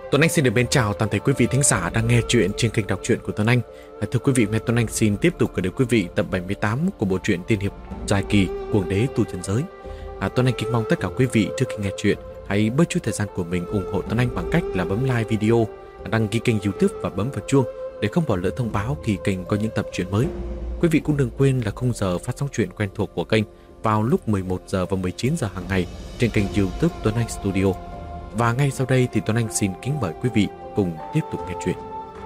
Tuấn Anh xin được mến chào toàn thể quý vị thính giả đang nghe chuyện trên kênh đọc truyện của Tuấn Anh. Thưa quý vị, hôm nay Tuấn Anh xin tiếp tục gửi đến quý vị tập 78 của bộ truyện tiên hiệp dài kỳ Cuồng đế tu chân giới. Tuấn Anh kính mong tất cả quý vị trước khi nghe chuyện hãy bớt chút thời gian của mình ủng hộ Tuấn Anh bằng cách là bấm like video, đăng ký kênh YouTube và bấm vào chuông để không bỏ lỡ thông báo khi kênh có những tập truyện mới. Quý vị cũng đừng quên là khung giờ phát sóng truyện quen thuộc của kênh vào lúc 11 giờ và 19 giờ hàng ngày trên kênh YouTube Tuấn Anh Studio. Và ngay sau đây thì Tuấn Anh xin kính mời quý vị cùng tiếp tục nghe chuyện.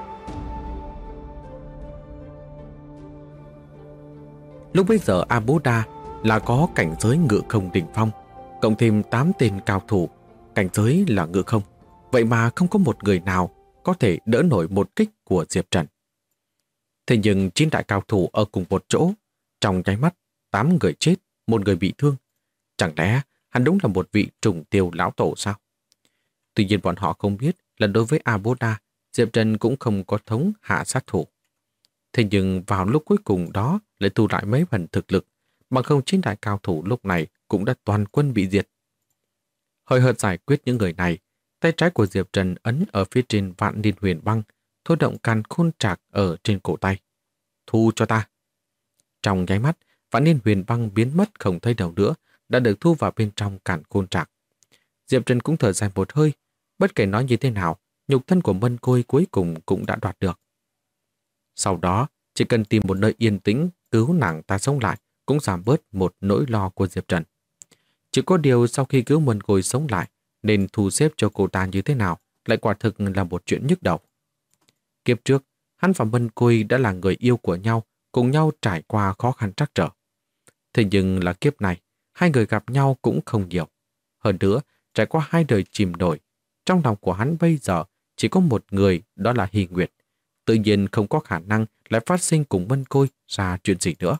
Lúc bấy giờ A Bố Đa là có cảnh giới ngự không đỉnh phong, cộng thêm 8 tên cao thủ, cảnh giới là ngự không. Vậy mà không có một người nào có thể đỡ nổi một kích của Diệp Trần. Thế nhưng 9 đại cao thủ ở cùng một chỗ, trong nháy mắt 8 người chết, 1 người bị thương. Chẳng lẽ hắn đúng là một vị trùng tiêu lão tổ sao? Tuy nhiên bọn họ không biết là đối với A Bố Đa, Diệp Trần cũng không có thống hạ sát thủ. Thế nhưng vào lúc cuối cùng đó lại thu lại mấy phần thực lực, bằng không 9 đại cao thủ lúc này cũng đã toàn quân bị diệt. Hơi hợt giải quyết những người này, tay trái của Diệp Trần ấn ở phía trên Vạn Niên Huyền Băng, thôi động càn khôn trạc ở trên cổ tay. Thu cho ta. Trong nháy mắt, Vạn Niên Huyền Băng biến mất không thấy đâu nữa, đã được thu vào bên trong càn khôn trạc. Diệp Trần cũng thở dài một hơi, bất kể nói như thế nào, nhục thân của Mân Côi cuối cùng cũng đã đoạt được. Sau đó, chỉ cần tìm một nơi yên tĩnh, cứu nàng ta sống lại, cũng giảm bớt một nỗi lo của Diệp Trần. Chỉ có điều sau khi cứu Mân Côi sống lại, nên thu xếp cho cô ta như thế nào, lại quả thực là một chuyện nhức đầu. Kiếp trước, hắn và Mân Côi đã là người yêu của nhau, cùng nhau trải qua khó khăn trắc trở. Thế nhưng là kiếp này, hai người gặp nhau cũng không nhiều. Hơn nữa, trải qua 2 đời chìm nổi, trong lòng của hắn bây giờ chỉ có một người, đó là Hy Nguyệt. Tự nhiên không có khả năng lại phát sinh cùng Mân Côi ra chuyện gì nữa.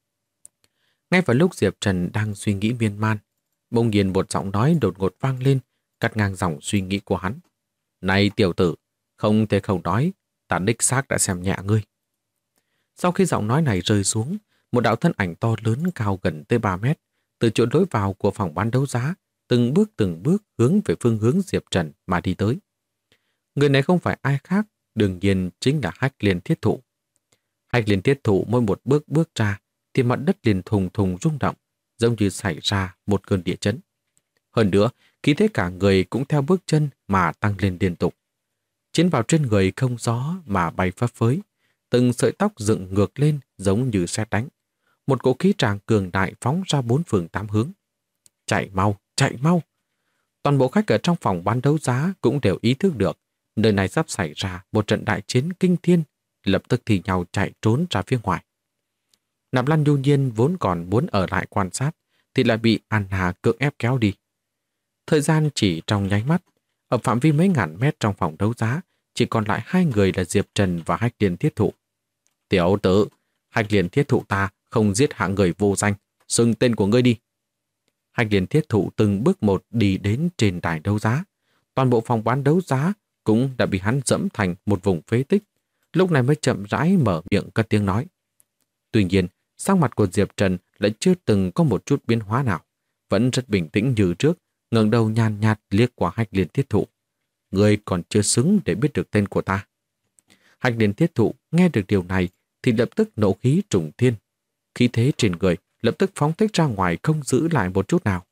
Ngay vào lúc Diệp Trần đang suy nghĩ miên man, bỗng nhiên một giọng nói đột ngột vang lên, cắt ngang dòng suy nghĩ của hắn. Này tiểu tử, không thể không nói, ta đích xác đã xem nhẹ ngươi. Sau khi giọng nói này rơi xuống, một đạo thân ảnh to lớn cao gần tới 3 mét, từ chỗ lối vào của phòng bán đấu giá, từng bước hướng về phương hướng Diệp Trần mà đi tới. Người này không phải ai khác, đương nhiên chính là Hách Liên Thiết Thụ. Hách Liên Thiết Thụ mỗi một bước ra, thì mặt đất liền thùng thùng rung động, giống như xảy ra một cơn địa chấn. Hơn nữa, khí thế cả người cũng theo bước chân mà tăng lên liên tục. Chiến vào trên người không gió mà bay phấp phới, từng sợi tóc dựng ngược lên giống như sét đánh. Một cỗ khí tràng cường đại phóng ra 4 phương 8 hướng. Chạy mau, chạy mau! Toàn bộ khách ở trong phòng bán đấu giá cũng đều ý thức được nơi này sắp xảy ra một trận đại chiến kinh thiên, lập tức thì nhau chạy trốn ra phía ngoài. Nạp Lan Nhu Nhiên vốn còn muốn ở lại quan sát thì lại bị An Hà cưỡng ép kéo đi. Thời gian chỉ trong nháy mắt, ở phạm vi mấy ngàn mét trong phòng đấu giá chỉ còn lại 2 người là Diệp Trần và Hách Liên Thiết Thụ. Tiểu tử, Hách Liên Thiết Thụ ta không giết hạng người vô danh, xưng tên của ngươi đi. Hách Liên Thiết Thụ từng bước một đi đến trên đài đấu giá. Toàn bộ phòng bán đấu giá cũng đã bị hắn dẫm thành một vùng phế tích. Lúc này mới chậm rãi mở miệng cất tiếng nói. Tuy nhiên, sắc mặt của Diệp Trần lại chưa từng có một chút biến hóa nào. Vẫn rất bình tĩnh như trước, ngẩng đầu nhàn nhạt liếc qua Hách Liên Thiết Thụ. Ngươi còn chưa xứng để biết được tên của ta. Hách Liên Thiết Thụ nghe được điều này thì lập tức nộ khí trùng thiên. Khí thế trên người lập tức phóng thích ra ngoài, không giữ lại một chút nào.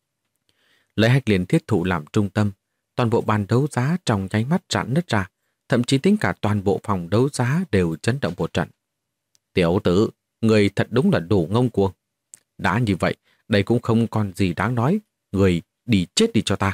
Lấy Hách Liên Thiết Thụ làm trung tâm, toàn bộ bàn đấu giá trong nháy mắt rạn nứt ra, thậm chí tính cả toàn bộ phòng đấu giá đều chấn động một trận. Tiểu tử, người thật đúng là đủ ngông cuồng. Đã như vậy, đây cũng không còn gì đáng nói, người đi chết đi cho ta.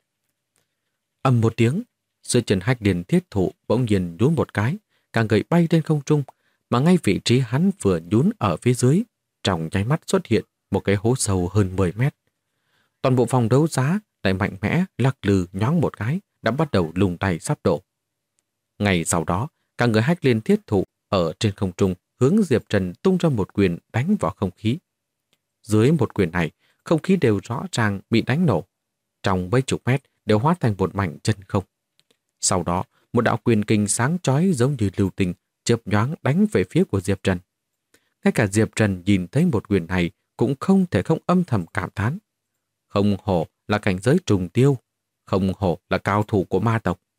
Ầm một tiếng, dưới chân Hách Liên Thiết Thụ bỗng nhiên nhún một cái, cả người bay lên không trung, mà ngay vị trí hắn vừa nhún ở phía dưới, trong nháy mắt xuất hiện một cái hố sâu hơn 10 mét. Toàn bộ phòng đấu giá lại mạnh mẽ lắc lư nhoáng một cái, đã bắt đầu lung tay sắp đổ. Ngày sau đó, cả người Hách Liên Thiết Thụ ở trên không trung hướng Diệp Trần tung ra một quyền đánh vào không khí. Dưới một quyền này, không khí đều rõ ràng bị đánh nổ. Trong mấy chục mét đều hóa thành một mảnh chân không. Sau đó, một đạo quyền kình sáng chói giống như lưu tình chớp nhoáng đánh về phía của Diệp Trần. Ngay cả Diệp Trần nhìn thấy một quyền này cũng không thể không âm thầm cảm thán. Không hổ là cảnh giới trùng tiêu, không hổ là cao thủ của ma tộc.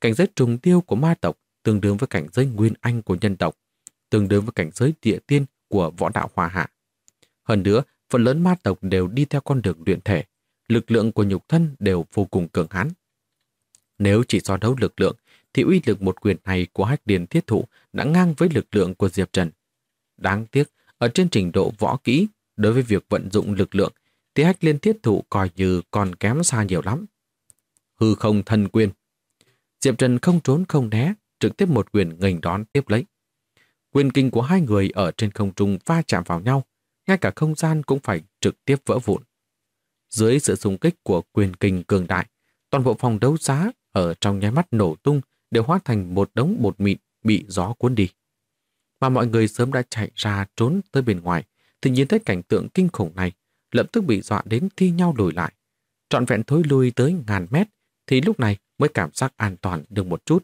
Cảnh giới trùng tiêu của ma tộc tương đương với cảnh giới nguyên anh của nhân tộc, tương đương với cảnh giới địa tiên của võ đạo Hoa Hạ. Hơn nữa, phần lớn ma tộc đều đi theo con đường luyện thể, lực lượng của nhục thân đều vô cùng cường hãn. Nếu chỉ so đấu lực lượng, thì uy lực một quyền này của Hách Liên Thiết Thụ đã ngang với lực lượng của Diệp Trần. Đáng tiếc, ở trên trình độ võ kỹ, đối với việc vận dụng lực lượng, thì Hách Liên Thiết Thụ coi như còn kém xa nhiều lắm. Hư không thần quyền. Diệp Trần không trốn không né, trực tiếp một quyền nghênh đón tiếp lấy. Quyền kinh của hai người ở trên không trung va chạm vào nhau, ngay cả không gian cũng phải trực tiếp vỡ vụn. Dưới sự xung kích của quyền kinh cường đại, toàn bộ phòng đấu giá ở trong nháy mắt nổ tung đều hóa thành một đống bột mịn bị gió cuốn đi. Mà mọi người sớm đã chạy ra trốn tới bên ngoài, thì nhìn thấy cảnh tượng kinh khủng này, lập tức bị dọa đến thi nhau lùi lại. Trọn vẹn thối lui tới ngàn mét, thì lúc này mới cảm giác an toàn được một chút.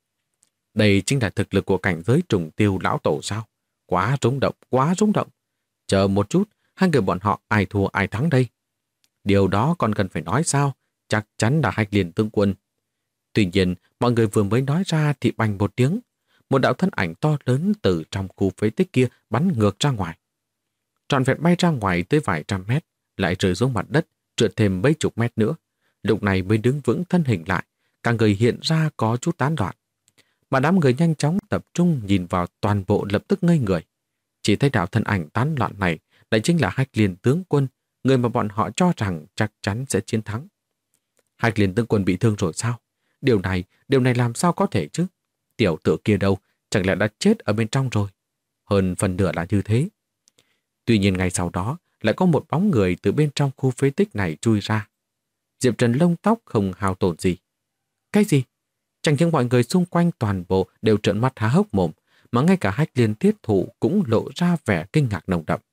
Đây chính là thực lực của cảnh giới trùng tiêu lão tổ sao? Quá rung động, quá rung động. Chờ một chút, hai người bọn họ ai thua ai thắng đây? Điều đó còn cần phải nói sao? Chắc chắn là Hách Liên tướng quân. Tuy nhiên, mọi người vừa mới nói ra thì bành một tiếng. Một đạo thân ảnh to lớn từ trong khu phế tích kia bắn ngược ra ngoài. Trọn vẹn bay ra ngoài tới vài trăm mét, lại rơi xuống mặt đất, trượt thêm mấy chục mét nữa. Lúc này mới đứng vững thân hình lại, cả người hiện ra có chút tán loạn. Mà đám người nhanh chóng tập trung nhìn vào toàn bộ lập tức ngây người. Chỉ thấy đạo thân ảnh tán loạn này lại chính là Hách Liên tướng quân, người mà bọn họ cho rằng chắc chắn sẽ chiến thắng. Hách Liên tướng quân bị thương rồi sao? Điều này làm sao có thể chứ? Tiểu tử kia đâu, chẳng lẽ đã chết ở bên trong rồi? Hơn phần nửa là như thế. Tuy nhiên ngay sau đó, lại có một bóng người từ bên trong khu phế tích này chui ra. Diệp Trần lông tóc không hao tổn gì. Cái gì? Chẳng những mọi người xung quanh toàn bộ đều trợn mắt há hốc mồm, mà ngay cả Hách Liên Thiết Thụ cũng lộ ra vẻ kinh ngạc nồng đậm.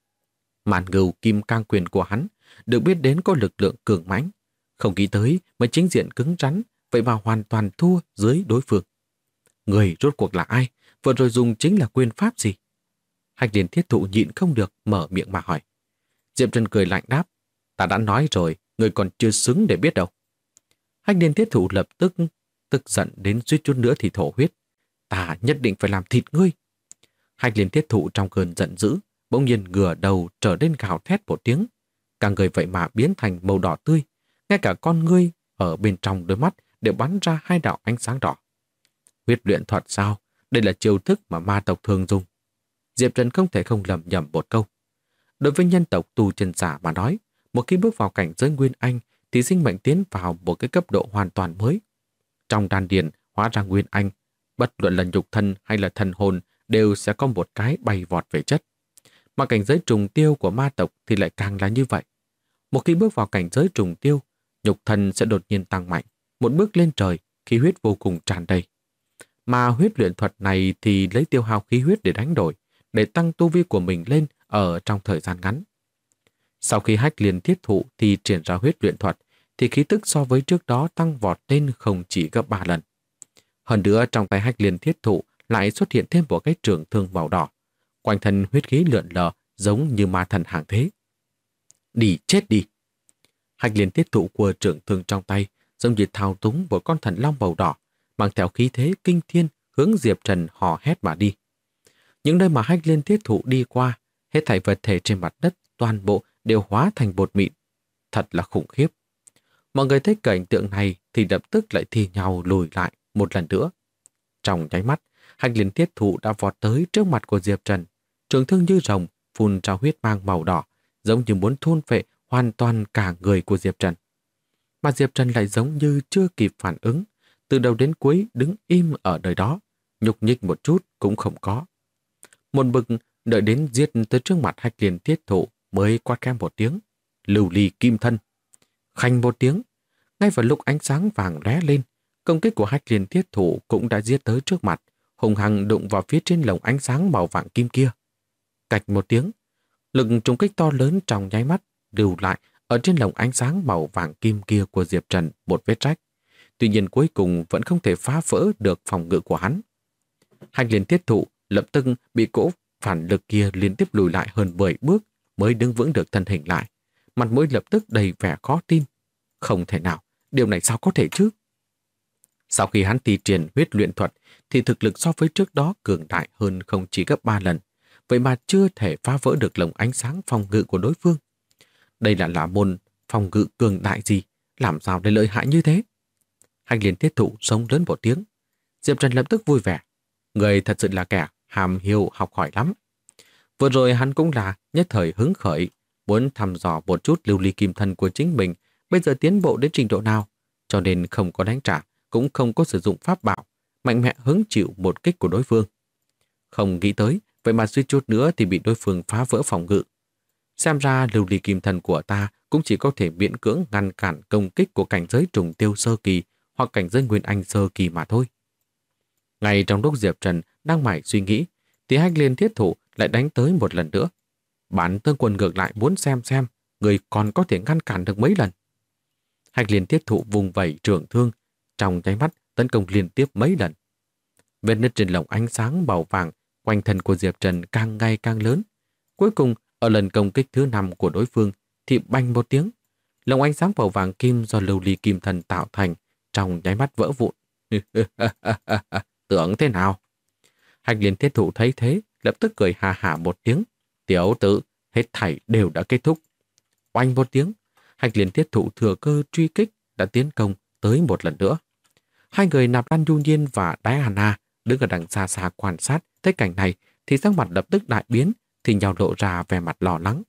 Màn Ngưu Kim Cang Quyền của hắn được biết đến có lực lượng cường mãnh, không nghĩ tới mới chính diện cứng rắn, vậy mà hoàn toàn thua dưới đối phương. Người rốt cuộc là ai? Vừa rồi dùng chính là quyền pháp gì? Hách Liên Thiết Thụ nhịn không được mở miệng mà hỏi. Diệp Trần cười lạnh đáp, ta đã nói rồi, người còn chưa xứng để biết đâu. Hách Liên Thiết Thụ lập tức giận đến suýt chút nữa thì thổ huyết. Ta nhất định phải làm thịt ngươi. Hách Liên Thiết Thụ trong cơn giận dữ, bỗng nhiên ngửa đầu trở lên gào thét một tiếng. Cả người vậy mà biến thành màu đỏ tươi, ngay cả con ngươi ở bên trong đôi mắt đều bắn ra hai đạo ánh sáng đỏ. Huyết luyện thuật sao? Đây là chiêu thức mà ma tộc thường dùng. Diệp Trần không thể không lầm nhầm một câu. Đối với nhân tộc tu chân giả mà nói, một khi bước vào cảnh giới Nguyên Anh thì sinh mệnh tiến vào một cái cấp độ hoàn toàn mới. Trong đan điền hóa ra Nguyên Anh, bất luận là nhục thân hay là thần hồn đều sẽ có một cái bay vọt về chất. Mà cảnh giới trùng tiêu của ma tộc thì lại càng là như vậy. Một khi bước vào cảnh giới trùng tiêu, nhục thân sẽ đột nhiên tăng mạnh, một bước lên trời, khí huyết vô cùng tràn đầy. Mà huyết luyện thuật này thì lấy tiêu hao khí huyết để đánh đổi, để tăng tu vi của mình lên ở trong thời gian ngắn. Sau khi Hách Liên Thiết Thụ thì triển ra huyết luyện thuật, thì khí tức so với trước đó tăng vọt lên không chỉ gấp 3 lần. Hơn nữa trong tay Hách Liên Thiết Thụ lại xuất hiện thêm một cái trường thương màu đỏ, quanh thân huyết khí lượn lờ giống như ma thần hàng thế. Đi chết đi! Hách Liên Thiết Thụ của trường thương trong tay giống như thao túng một con thần long màu đỏ, mang theo khí thế kinh thiên hướng Diệp Trần hò hét mà đi. Những nơi mà Hách Liên Thiết Thụ đi qua, hết thảy vật thể trên mặt đất toàn bộ đều hóa thành bột mịn. Thật là khủng khiếp. Mọi người thấy cảnh tượng này thì lập tức lại thi nhau lùi lại một lần nữa. Trong nháy mắt, Hách Liên Thiết Thụ đã vọt tới trước mặt của Diệp Trần. Trường thương như rồng, phun ra huyết mang màu đỏ, giống như muốn thôn phệ hoàn toàn cả người của Diệp Trần. Mà Diệp Trần lại giống như chưa kịp phản ứng, từ đầu đến cuối đứng im ở nơi đó, nhúc nhích một chút cũng không có. Một bực đợi đến giết tới trước mặt Hách Liên Thiết Thụ mới quát khẽ một tiếng, lưu ly kim thân. Khanh một tiếng, ngay vào lúc ánh sáng vàng lóe lên, công kích của Hách Liên Thiết Thụ cũng đã giết tới trước mặt, hùng hăng đụng vào phía trên lồng ánh sáng màu vàng kim kia. Cạch một tiếng, lực trùng kích to lớn trong nháy mắt lưu lại ở trên lồng ánh sáng màu vàng kim kia của Diệp Trần một vết rách. Tuy nhiên cuối cùng vẫn không thể phá vỡ được phòng ngự của hắn. Hách Liên Thiết Thụ lập tức bị cỗ phản lực kia liên tiếp lùi lại hơn 10 bước mới đứng vững được thân hình lại. Mặt mũi lập tức đầy vẻ khó tin. Không thể nào, điều này sao có thể chứ? Sau khi hắn thi triển huyết luyện thuật thì thực lực so với trước đó cường đại hơn không chỉ gấp 3 lần, vậy mà chưa thể phá vỡ được lồng ánh sáng phòng ngự của đối phương. Đây là môn phòng ngự cường đại gì, làm sao để lợi hại như thế? Hách Liên Thiết Thụ sống lớn một tiếng. Diệp Trần lập tức vui vẻ. Người thật sự là kẻ hàm hiếu học hỏi lắm. Vừa rồi hắn cũng là nhất thời hứng khởi, muốn thăm dò một chút lưu ly kim thân của chính mình bây giờ tiến bộ đến trình độ nào, cho nên không có đánh trả, cũng không có sử dụng pháp bảo, mạnh mẽ hứng chịu một kích của đối phương. Không nghĩ tới, vậy mà suýt chút nữa thì bị đối phương phá vỡ phòng ngự. Xem ra lưu ly kim thân của ta cũng chỉ có thể miễn cưỡng ngăn cản công kích của cảnh giới trùng tiêu sơ kỳ hoặc cảnh giới nguyên anh sơ kỳ mà thôi. Ngay trong lúc Diệp Trần đang mải suy nghĩ, thì Hách Liên Thiết Thụ lại đánh tới một lần nữa. Bản Tương Quân ngược lại muốn xem người còn có thể ngăn cản được mấy lần. Hách Liên Thiết Thụ vùng vẩy trường thương, trong nháy mắt tấn công liên tiếp mấy lần. Vết nứt trên lồng ánh sáng màu vàng quanh thân của Diệp Trần càng ngày càng lớn. Cuối cùng, ở lần công kích thứ 5 của đối phương thì bành một tiếng, lồng ánh sáng màu vàng kim do lưu ly kim thần tạo thành trong nháy mắt vỡ vụn. Tưởng thế nào? Hách Liên Thiết Thụ thấy thế, lập tức cười hà hả một tiếng. Tiểu tử, hết thảy đều đã kết thúc. Oanh một tiếng, Hách Liên Thiết Thụ thừa cơ truy kích đã tiến công tới một lần nữa. Hai người Nạp Lan Du Nhiên và Diana đứng ở đằng xa xa quan sát thấy cảnh này thì sắc mặt lập tức đại biến, thì nhau lộ ra vẻ mặt lo lắng.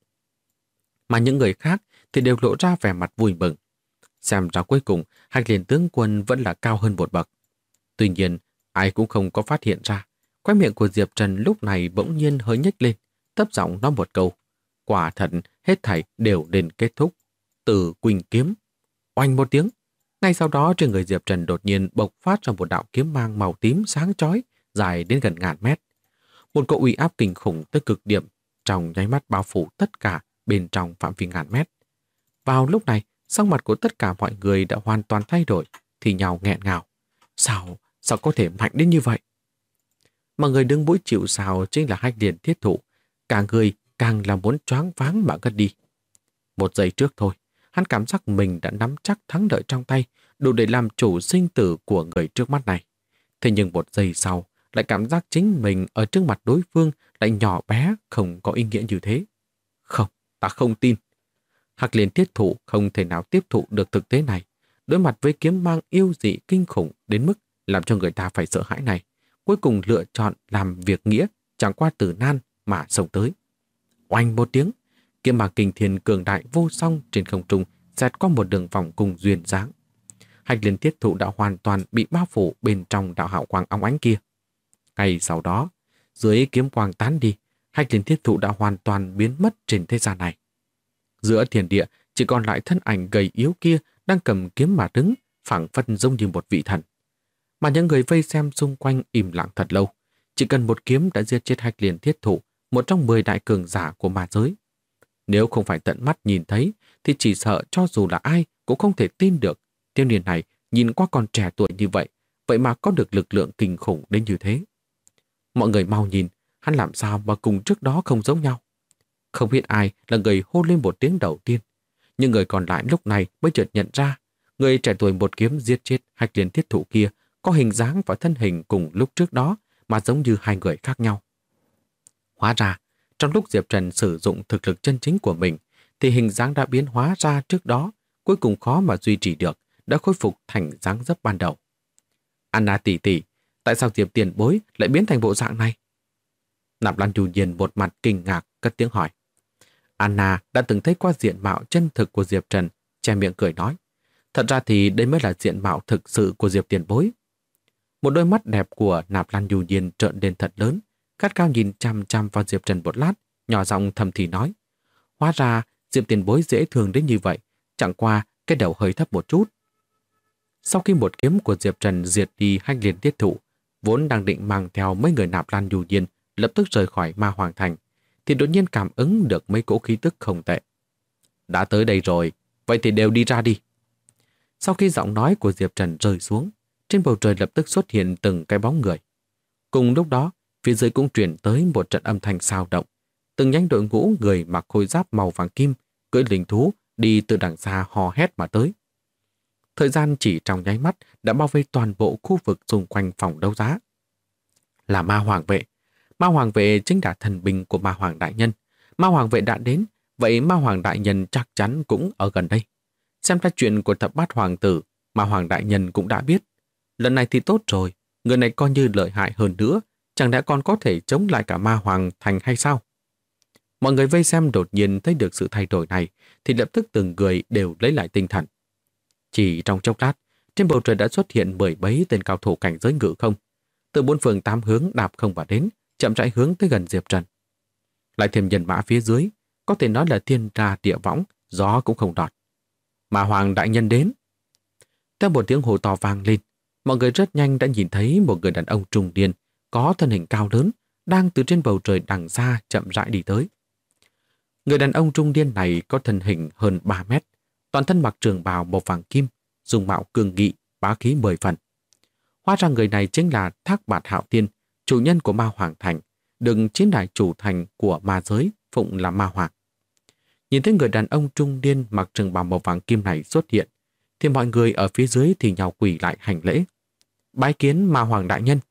Mà những người khác thì đều lộ ra vẻ mặt vui mừng. Xem ra cuối cùng Hách Liên tướng quân vẫn là cao hơn một bậc. Tuy nhiên, ai cũng không có phát hiện ra. Khóe miệng của Diệp Trần lúc này bỗng nhiên hơi nhếch lên, thấp giọng nói một câu. Quả thật, hết thảy đều nên kết thúc. Từ Quỳnh kiếm. Oanh một tiếng. Ngay sau đó trên người Diệp Trần đột nhiên bộc phát ra một đạo kiếm mang màu tím sáng chói, dài đến gần ngàn mét. Một cỗ uy áp kinh khủng tới cực điểm, trong nháy mắt bao phủ tất cả bên trong phạm vi ngàn mét. Vào lúc này, sắc mặt của tất cả mọi người đã hoàn toàn thay đổi, thì nhau nghẹn ngào. Sao có thể mạnh đến như vậy? Mà người đứng mũi chịu sào chính là Hách Liên Thiết Thụ. Cả người càng là muốn choáng váng mà ngất đi. Một giây trước thôi, hắn cảm giác mình đã nắm chắc thắng lợi trong tay, đủ để làm chủ sinh tử của người trước mắt này. Thế nhưng một giây sau, lại cảm giác chính mình ở trước mặt đối phương lại nhỏ bé, không có ý nghĩa như thế. Không, ta không tin. Hách Liên Thiết Thụ không thể nào tiếp thụ được thực tế này. Đối mặt với kiếm mang yêu dị kinh khủng đến mức làm cho người ta phải sợ hãi này, cuối cùng lựa chọn làm việc nghĩa, chẳng qua tử nan mà xông tới. Oanh một tiếng, kiếm mang kinh thiên cường đại vô song trên không trung xẹt qua một đường vòng cung duyên dáng. Hách Liên Thiết Thụ đã hoàn toàn bị bao phủ bên trong đạo hào quang óng ánh kia. Ngay sau đó, dưới kiếm quang tán đi, Hách Liên Thiết Thụ đã hoàn toàn biến mất trên thế gian này. Giữa thiên địa chỉ còn lại thân ảnh gầy yếu kia đang cầm kiếm mà đứng, phảng phất giống như một vị thần. Mà những người vây xem xung quanh im lặng thật lâu. Chỉ cần một kiếm đã giết chết Hách Liên Thiết Thụ, một trong 10 đại cường giả của ma giới. Nếu không phải tận mắt nhìn thấy, thì chỉ sợ cho dù là ai cũng không thể tin được. Thiếu niên này nhìn qua còn trẻ tuổi như vậy, vậy mà có được lực lượng kinh khủng đến như thế. Mọi người mau nhìn, hắn làm sao mà cùng trước đó không giống nhau. Không biết ai là người hô lên một tiếng đầu tiên. Nhưng người còn lại lúc này mới chợt nhận ra, người trẻ tuổi một kiếm giết chết Hách Liên Thiết Thụ kia có hình dáng và thân hình cùng lúc trước đó mà giống như hai người khác nhau. Hóa ra, trong lúc Diệp Trần sử dụng thực lực chân chính của mình, thì hình dáng đã biến hóa ra trước đó, cuối cùng khó mà duy trì được, đã khôi phục thành dáng dấp ban đầu. Anna tỷ tỷ, tại sao Diệp tiền bối lại biến thành bộ dạng này? Nạp Lan Du Nhiên một mặt kinh ngạc cất tiếng hỏi. Anna đã từng thấy qua diện mạo chân thực của Diệp Trần, che miệng cười nói. Thật ra thì đây mới là diện mạo thực sự của Diệp tiền bối. Một đôi mắt đẹp của Nạp Lan Du Nhiên trợn lên thật lớn, gắt cao nhìn chăm chăm vào Diệp Trần một lát, nhỏ giọng thầm thì nói. Hóa ra Diệp tiền bối dễ thương đến như vậy, chẳng qua cái đầu hơi thấp một chút. Sau khi một kiếm của Diệp Trần diệt đi Hách Liên Thiết Thụ, vốn đang định mang theo mấy người Nạp Lan Du Nhiên lập tức rời khỏi Ma Hoàng Thành, thì đột nhiên cảm ứng được mấy cỗ khí tức không tệ. Đã tới đây rồi, vậy thì đều đi ra đi. Sau khi giọng nói của Diệp Trần rơi xuống, trên bầu trời lập tức xuất hiện từng cái bóng người. Cùng lúc đó, phía dưới cũng truyền tới một trận âm thanh xao động. Từng nhánh đội ngũ người mặc khôi giáp màu vàng kim, cưỡi linh thú đi từ đằng xa hò hét mà tới. Thời gian chỉ trong nháy mắt đã bao vây toàn bộ khu vực xung quanh phòng đấu giá. Là ma hoàng vệ. Ma hoàng vệ chính là thần binh của ma hoàng đại nhân. Ma hoàng vệ đã đến, vậy ma hoàng đại nhân chắc chắn cũng ở gần đây. Xem ra chuyện của thập bát hoàng tử, ma hoàng đại nhân cũng đã biết. Lần này thì tốt rồi, người này coi như lợi hại hơn nữa, chẳng lẽ còn có thể chống lại cả ma hoàng thành hay sao? Mọi người vây xem đột nhiên thấy được sự thay đổi này, thì lập tức từng người đều lấy lại tinh thần. Chỉ trong chốc lát, trên bầu trời đã xuất hiện mười mấy tên cao thủ cảnh giới ngự không. Từ bốn phương tám hướng đạp không vào đến, chậm rãi hướng tới gần Diệp Trần. Lại thêm nhân mã phía dưới, có thể nói là thiên ra địa võng, gió cũng không đọt. Ma hoàng đại nhân đến. Theo một tiếng hô to vang lên, mọi người rất nhanh đã nhìn thấy một người đàn ông trung niên, có thân hình cao lớn, đang từ trên bầu trời đằng xa chậm rãi đi tới. Người đàn ông trung niên này có thân hình hơn 3 mét, toàn thân mặc trường bào màu vàng kim, dùng mạo cường nghị, bá khí 10 phần. Hóa ra người này chính là Thác Bạt Hạo Thiên, chủ nhân của Ma Hoàng Thành, được chiến đại chủ thành của ma giới phụng là Ma Hoàng. Nhìn thấy người đàn ông trung niên mặc trường bào màu vàng kim này xuất hiện, thì mọi người ở phía dưới thì nhào quỳ lại hành lễ. Bái kiến Ma Hoàng đại nhân.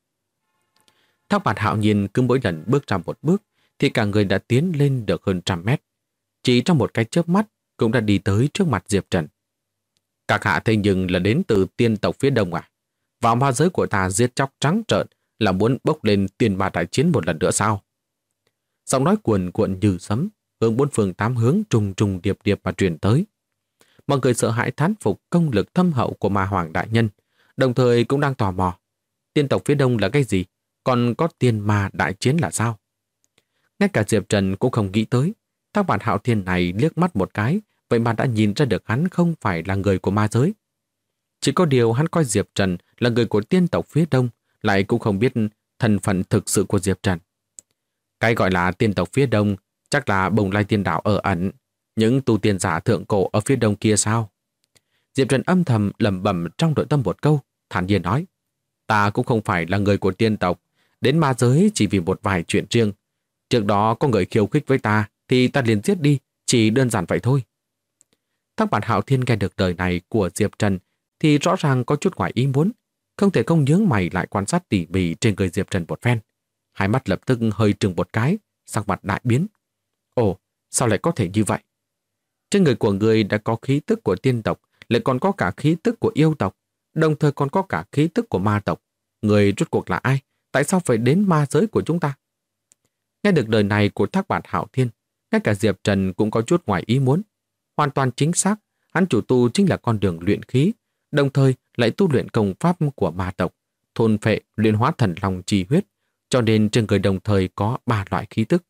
Thác Bạt Hạo Nhiên cứ mỗi lần bước ra một bước, thì cả người đã tiến lên được hơn 100 mét. Chỉ trong một cái chớp mắt cũng đã đi tới trước mặt Diệp Trần. Các hạ thế nhưng là đến từ tiên tộc phía đông à? Vào ma giới của ta giết chóc trắng trợn là muốn bốc lên tiền ma đại chiến một lần nữa sao? Giọng nói cuồn cuộn như sấm, hướng bốn phương tám hướng trùng trùng điệp điệp mà truyền tới. Mọi người sợ hãi thán phục công lực thâm hậu của Ma Hoàng đại nhân, đồng thời cũng đang tò mò. Tiên tộc phía đông là cái gì? Còn có tiên ma đại chiến là sao? Ngay cả Diệp Trần cũng không nghĩ tới. Thác Bạt Hạo Thiên này liếc mắt một cái, vậy mà đã nhìn ra được hắn không phải là người của ma giới. Chỉ có điều hắn coi Diệp Trần là người của tiên tộc phía đông, lại cũng không biết thân phận thực sự của Diệp Trần. Cái gọi là tiên tộc phía đông chắc là Bồng Lai Tiên Đảo ở ẩn, những tu tiên giả thượng cổ ở phía đông kia sao? Diệp Trần âm thầm lẩm bẩm trong nội tâm một câu, thản nhiên nói: ta cũng không phải là người của tiên tộc, đến ma giới chỉ vì một vài chuyện riêng. Trước đó có người khiêu khích với ta thì ta liền giết đi, chỉ đơn giản vậy thôi. Thác Bạt Hạo Thiên nghe được lời này của Diệp Trần thì rõ ràng có chút ngoài ý muốn, không thể không nhướng mày lại quan sát tỉ mỉ trên người Diệp Trần một phen. Hai mắt lập tức hơi trừng một cái, sắc mặt đại biến. Ồ, sao lại có thể như vậy? Trên người của người đã có khí tức của tiên tộc, lại còn có cả khí tức của yêu tộc, đồng thời còn có cả khí tức của ma tộc. Người rốt cuộc là ai? Tại sao phải đến ma giới của chúng ta? Nghe được lời này của Thác Bạt Hạo Thiên, ngay cả Diệp Trần cũng có chút ngoài ý muốn. Hoàn toàn chính xác, hắn chủ tu chính là con đường luyện khí, đồng thời lại tu luyện công pháp của ma tộc, thôn phệ, luyện hóa thần long chi huyết, cho nên trên người đồng thời có 3 loại khí tức.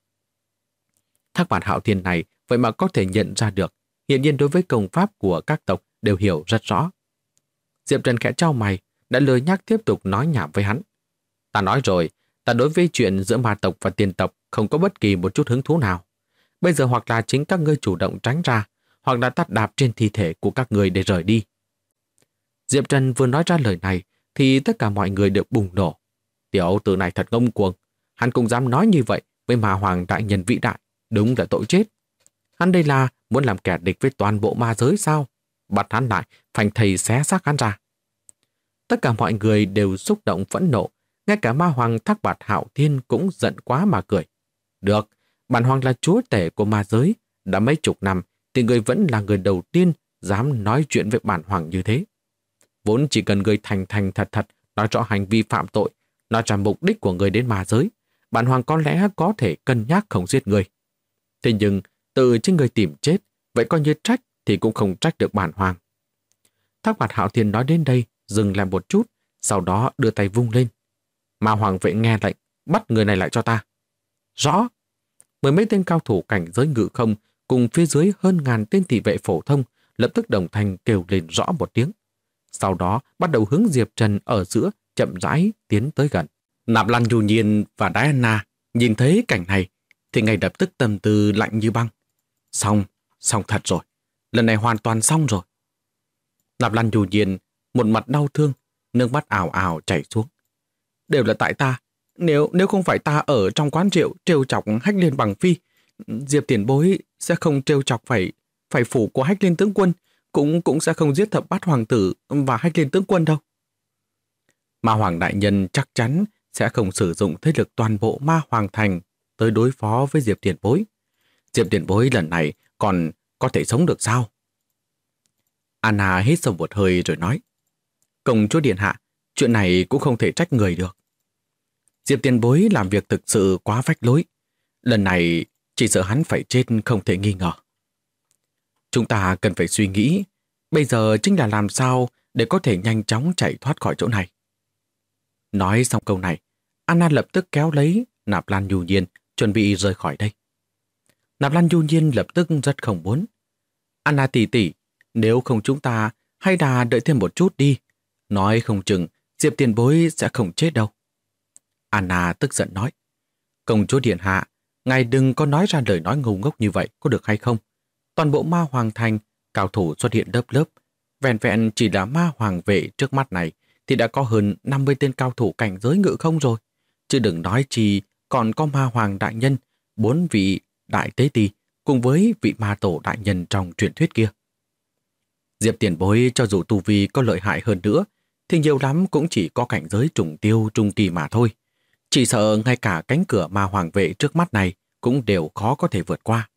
Thác Bạt Hạo Thiên này vậy mà có thể nhận ra được, hiển nhiên đối với công pháp của các tộc đều hiểu rất rõ. Diệp Trần khẽ chau mày, đã lười nhắc tiếp tục nói nhảm với hắn. Ta nói rồi, ta đối với chuyện giữa ma tộc và tiên tộc không có bất kỳ một chút hứng thú nào. Bây giờ hoặc là chính các ngươi chủ động tránh ra, hoặc là tát đạp trên thi thể của các ngươi để rời đi. Diệp Trần vừa nói ra lời này thì tất cả mọi người đều bùng nổ. Tiểu tử này thật ngông cuồng, hắn cũng dám nói như vậy với Ma Hoàng đại nhân vĩ đại, đúng là tội chết. Hắn đây là muốn làm kẻ địch với toàn bộ ma giới sao? Bắt hắn lại, phanh thầy xé xác hắn ra. Tất cả mọi người đều xúc động phẫn nộ, ngay cả Ma Hoàng Thác Bạt Hạo Thiên cũng giận quá mà cười. Được, bản hoàng là chúa tể của ma giới, đã mấy chục năm thì người vẫn là người đầu tiên dám nói chuyện với bản hoàng như thế. Vốn chỉ cần người thành thành thật thật nói rõ hành vi phạm tội, nói ra mục đích của người đến ma giới, bản hoàng có lẽ có thể cân nhắc không giết người. Thế nhưng tự chính người tìm chết, vậy coi như trách thì cũng không trách được bản hoàng. Thác Bạt Hạo Thiên nói đến đây, dừng lại một chút, sau đó đưa tay vung lên. Ma Hoàng vệ nghe lệnh, bắt người này lại cho ta. Rõ. Mười mấy tên cao thủ cảnh giới ngự không cùng phía dưới hơn ngàn tên thị vệ phổ thông lập tức đồng thanh kêu lên rõ một tiếng. Sau đó bắt đầu hướng Diệp Trần ở giữa chậm rãi tiến tới gần. Nạp Lan Dù Nhiên và Diana nhìn thấy cảnh này thì ngay lập tức tâm tư lạnh như băng. Xong thật rồi. Lần này hoàn toàn xong rồi. Nạp Lan Dù Nhiên một mặt đau thương, nước mắt ào ào chảy xuống. Đều là tại ta. Nếu không phải ta ở trong quán rượu trêu chọc Hách Liên bằng phi, Diệp tiền bối sẽ không trêu chọc phải phủ của Hách Liên tướng quân, cũng sẽ không giết thập bát hoàng tử và Hách Liên tướng quân đâu. Ma Hoàng đại nhân chắc chắn sẽ không sử dụng thế lực toàn bộ Ma Hoàng thành tới đối phó với Diệp Tiền Bối. Diệp Tiền Bối lần này còn có thể sống được sao? Anna hít sâu một hơi rồi nói, công chúa điện hạ, chuyện này cũng không thể trách người được. Diệp Tiền Bối làm việc thực sự quá phách lối. Lần này chỉ sợ hắn phải chết không thể nghi ngờ. Chúng ta cần phải suy nghĩ, bây giờ chính là làm sao để có thể nhanh chóng chạy thoát khỏi chỗ này. Nói xong câu này, Anna lập tức kéo lấy Nạp Lan Nhu Nhiên, chuẩn bị rời khỏi đây. Nạp Lan Nhu Nhiên lập tức rất không muốn. Anna tỷ tỷ, nếu không chúng ta hay là đợi thêm một chút đi. Nói không chừng Diệp Tiền Bối sẽ không chết đâu. Anna tức giận nói, công chúa điện hạ, ngài đừng có nói ra lời nói ngu ngốc như vậy có được hay không? Toàn bộ Ma Hoàng thành, cao thủ xuất hiện lớp lớp. Vẹn vẹn chỉ là Ma Hoàng vệ trước mắt này thì đã có hơn 50 tên cao thủ cảnh giới ngự không rồi. Chứ đừng nói chi còn có Ma Hoàng đại nhân, 4 vị đại tế ti cùng với vị ma tổ đại nhân trong truyền thuyết kia. Diệp Tiền Bối cho dù tu vi có lợi hại hơn nữa thì nhiều lắm cũng chỉ có cảnh giới trùng tiêu trung kỳ mà thôi. Chỉ sợ ngay cả cánh cửa Ma Hoàng vệ trước mắt này cũng đều khó có thể vượt qua.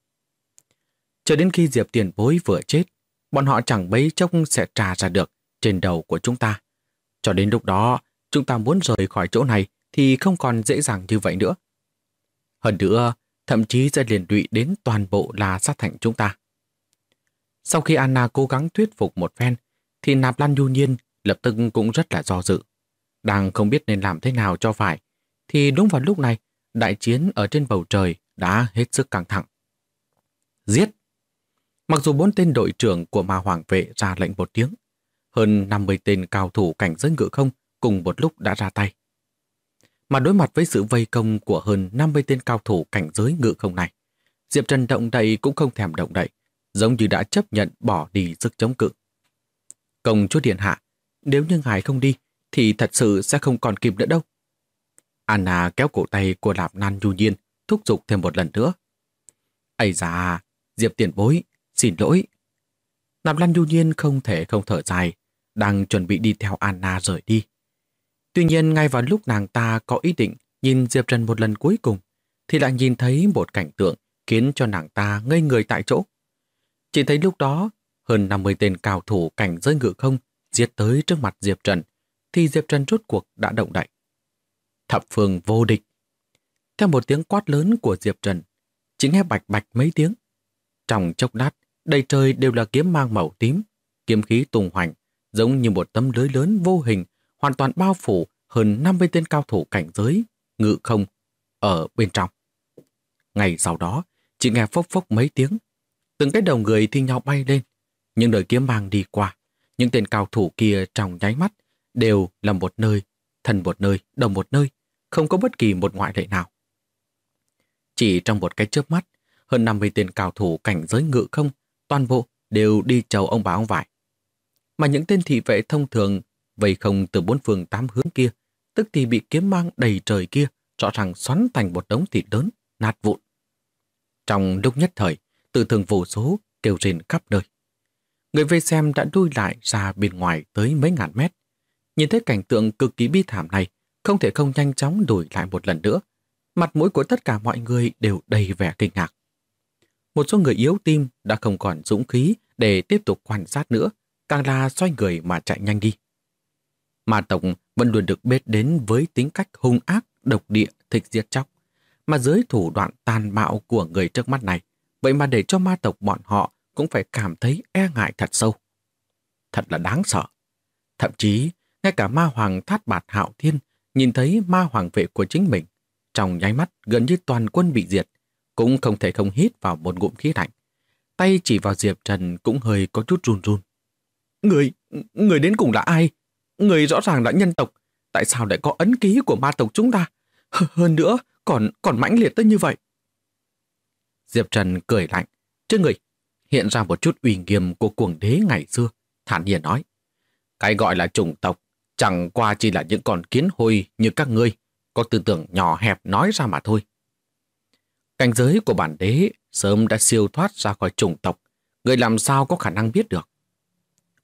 Cho đến khi Diệp Tiền Bối vừa chết, bọn họ chẳng mấy chốc sẽ trà ra được trên đầu của chúng ta. Cho đến lúc đó, chúng ta muốn rời khỏi chỗ này thì không còn dễ dàng như vậy nữa. Hơn nữa, thậm chí sẽ liên lụy đến toàn bộ là sát thành chúng ta. Sau khi Anna cố gắng thuyết phục một phen, thì Nạp Lan Nhu Nhiên lập tức cũng rất là do dự. Đang không biết nên làm thế nào cho phải, thì đúng vào lúc này, đại chiến ở trên bầu trời đã hết sức căng thẳng. Giết! Mặc dù 4 tên đội trưởng của Ma Hoàng vệ ra lệnh một tiếng, hơn 50 tên cao thủ cảnh giới ngự không cùng một lúc đã ra tay. Mà đối mặt với sự vây công của hơn 50 tên cao thủ cảnh giới ngự không này, Diệp Trần động đậy cũng không thèm động đậy, giống như đã chấp nhận bỏ đi sức chống cự. Công chúa điện hạ, nếu như ngài không đi, thì thật sự sẽ không còn kịp nữa đâu. Anna kéo cổ tay của Nạp Lan Nhu Nhiên, thúc giục thêm một lần nữa. Ây da, Diệp Tiền Bối, xin lỗi. Nạp Lan Nhu Nhiên không thể không thở dài, đang chuẩn bị đi theo Anna rời đi. Tuy nhiên ngay vào lúc nàng ta có ý định nhìn Diệp Trần một lần cuối cùng, thì lại nhìn thấy một cảnh tượng khiến cho nàng ta ngây người tại chỗ. Chỉ thấy lúc đó, hơn 50 tên cao thủ cảnh giới ngự không giết tới trước mặt Diệp Trần, thì Diệp Trần rốt cuộc đã động đậy. Thập phương vô địch. Theo một tiếng quát lớn của Diệp Trần, chỉ nghe bạch bạch mấy tiếng. Trong chốc lát, đầy trời đều là kiếm mang màu tím, kiếm khí tung hoành, giống như một tấm lưới lớn vô hình, hoàn toàn bao phủ hơn 50 tên cao thủ cảnh giới, ngự không, ở bên trong. Ngay sau đó, chỉ nghe phốc phốc mấy tiếng, từng cái đầu người thi nhau bay lên, những đời kiếm mang đi qua, những tên cao thủ kia trong nháy mắt đều là một nơi, thân một nơi, đồng một nơi, không có bất kỳ một ngoại lệ nào. Chỉ trong một cái chớp mắt, hơn 50 tên cao thủ cảnh giới ngự không, toàn bộ đều đi chầu ông bà ông vải. Mà những tên thị vệ thông thường vây không từ 4 phương 8 hướng kia, tức thì bị kiếm mang đầy trời kia rõ ràng xoắn thành một đống thịt lớn, nát vụn. Trong lúc nhất thời, tự thường vô số kêu rên khắp nơi. Người vây xem đã đuôi lại ra bên ngoài tới mấy ngàn mét. Nhìn thấy cảnh tượng cực kỳ bi thảm này, không thể không nhanh chóng đuổi lại một lần nữa. Mặt mũi của tất cả mọi người đều đầy vẻ kinh ngạc. Một số người yếu tim đã không còn dũng khí để tiếp tục quan sát nữa, càng là xoay người mà chạy nhanh đi. Ma tộc vẫn luôn được biết đến với tính cách hung ác, độc địa, thích giết chóc. Mà dưới thủ đoạn tàn bạo của người trước mắt này, vậy mà để cho ma tộc bọn họ cũng phải cảm thấy e ngại thật sâu. Thật là đáng sợ. Thậm chí, ngay cả ma hoàng Thát Bạt Hạo Thiên nhìn thấy ma hoàng vệ của chính mình, trong nháy mắt gần như toàn quân bị diệt, cũng không thể không hít vào một ngụm khí lạnh. Tay chỉ vào Diệp Trần cũng hơi có chút run run. Người đến cùng là ai? Người rõ ràng là nhân tộc, tại sao lại có ấn ký của ma tộc chúng ta? Hơn nữa, còn mãnh liệt tới như vậy. Diệp Trần cười lạnh, trên người hiện ra một chút uy nghiêm của cuồng đế ngày xưa, thản nhiên nói. Cái gọi là chủng tộc, chẳng qua chỉ là những con kiến hôi như các ngươi, có tư tưởng nhỏ hẹp nói ra mà thôi. Cảnh giới của bản đế sớm đã siêu thoát ra khỏi chủng tộc, người làm sao có khả năng biết được.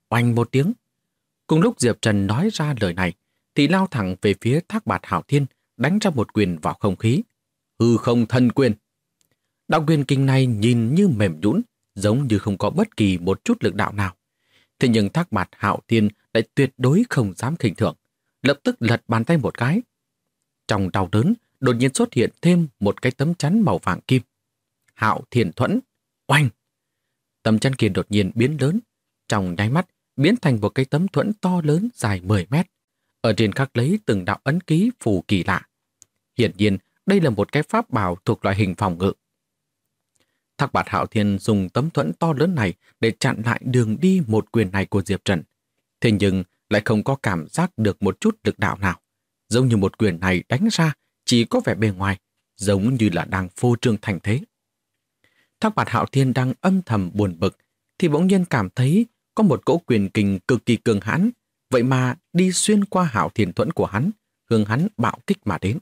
Oanh một tiếng. Cùng lúc Diệp Trần nói ra lời này, thì lao thẳng về phía Thác Bạt Hạo Thiên, đánh ra một quyền vào không khí. Hư không thân quyền. Đạo quyền kinh này nhìn như mềm nhũn, giống như không có bất kỳ một chút lực đạo nào. Thế nhưng Thác Bạt Hạo Thiên lại tuyệt đối không dám khinh thường, lập tức lật bàn tay một cái. Trong đau đớn, đột nhiên xuất hiện thêm một cái tấm chắn màu vàng kim. Hạo Thiên Thuẫn. Oanh! Tấm chắn kia đột nhiên biến lớn, trong nháy mắt biến thành một cái tấm thuẫn to lớn dài 10 mét. Ở trên khắc lấy từng đạo ấn ký phù kỳ lạ. Hiển nhiên, đây là một cái pháp bảo thuộc loại hình phòng ngự. Thác Bạt Hạo Thiên dùng tấm thuẫn to lớn này để chặn lại đường đi một quyền này của Diệp Trần. Thế nhưng lại không có cảm giác được một chút lực đạo nào. Giống như một quyền này đánh ra chỉ có vẻ bề ngoài, giống như là đang phô trương thành thế. Thác Bạt Hạo Thiên đang âm thầm buồn bực, thì bỗng nhiên cảm thấy có một cỗ quyền kình cực kỳ cường hãn, vậy mà đi xuyên qua Hạo Thiên Thuẫn của hắn, hướng hắn bạo kích mà đến.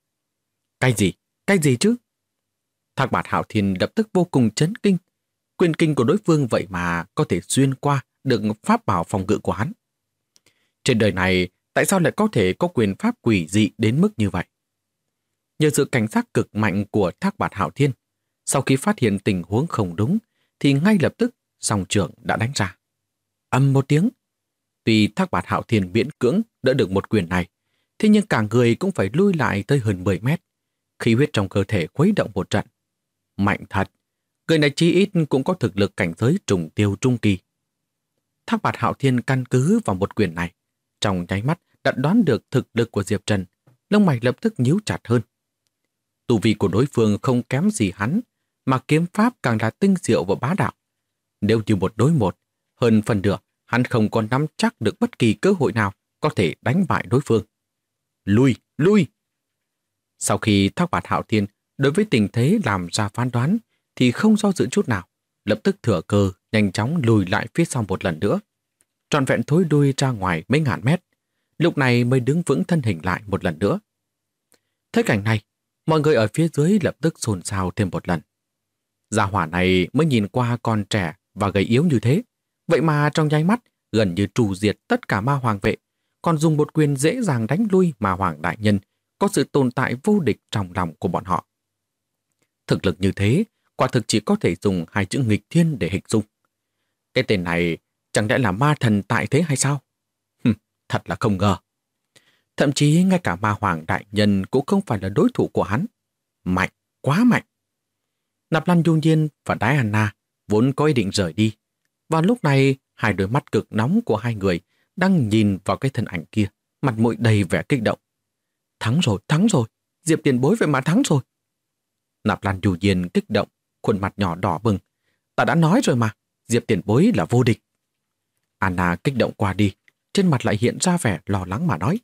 Cái gì? Cái gì chứ? Thác Bạt Hạo Thiên lập tức vô cùng chấn kinh. Quyền kình của đối phương vậy mà có thể xuyên qua được pháp bảo phòng ngự của hắn. Trên đời này, tại sao lại có thể có quyền pháp quỷ dị đến mức như vậy? Nhờ sự cảnh giác cực mạnh của Thác Bạt Hạo Thiên, sau khi phát hiện tình huống không đúng, thì ngay lập tức song trưởng đã đánh ra. Ầm một tiếng. Tuy Thác Bạt Hạo Thiên miễn cưỡng đỡ được một quyền này, thế nhưng cả người cũng phải lui lại tới hơn 10 mét. Khí huyết trong cơ thể khuấy động một trận. Mạnh thật, người này chí ít cũng có thực lực cảnh giới trùng tiêu trung kỳ. Thác Bạt Hạo Thiên căn cứ vào một quyền này, trong nháy mắt đã đoán được thực lực của Diệp Trần, lông mày lập tức nhíu chặt hơn. Tu vi của đối phương không kém gì hắn, mà kiếm pháp càng là tinh diệu và bá đạo. Nếu như một đối một, hơn phần nửa, hắn không còn nắm chắc được bất kỳ cơ hội nào có thể đánh bại đối phương. Lui, lui! Sau khi Thác Bạt Hạo Thiên đối với tình thế làm ra phán đoán, thì không do dự chút nào, lập tức thừa cơ nhanh chóng lùi lại phía sau một lần nữa. Trọn vẹn thối đuôi ra ngoài mấy ngàn mét, lúc này mới đứng vững thân hình lại một lần nữa. Thấy cảnh này, mọi người ở phía dưới lập tức xôn xao thêm một lần. Gia hỏa này mới nhìn qua còn trẻ và gầy yếu như thế, vậy mà trong nháy mắt gần như trù diệt tất cả ma hoàng vệ, còn dùng một quyền dễ dàng đánh lui ma hoàng đại nhân, có sự tồn tại vô địch trong lòng của bọn họ. Thực lực như thế, quả thực chỉ có thể dùng hai chữ nghịch thiên để hình dung. Cái tên này chẳng lẽ là ma thần tại thế hay sao? Thật là không ngờ. Thậm chí ngay cả ma hoàng đại nhân cũng không phải là đối thủ của hắn. Mạnh, quá mạnh. Nạp Lan Du Nhiên và Diana vốn có ý định rời đi. Vào lúc này, hai đôi mắt cực nóng của hai người đang nhìn vào cái thân ảnh kia, mặt mũi đầy vẻ kích động. Thắng rồi, Diệp tiền bối vậy mà thắng rồi. Nạp Lan Du Nhiên kích động, khuôn mặt nhỏ đỏ bừng. Ta đã nói rồi mà, Diệp tiền bối là vô địch. Anna kích động qua đi, trên mặt lại hiện ra vẻ lo lắng mà nói.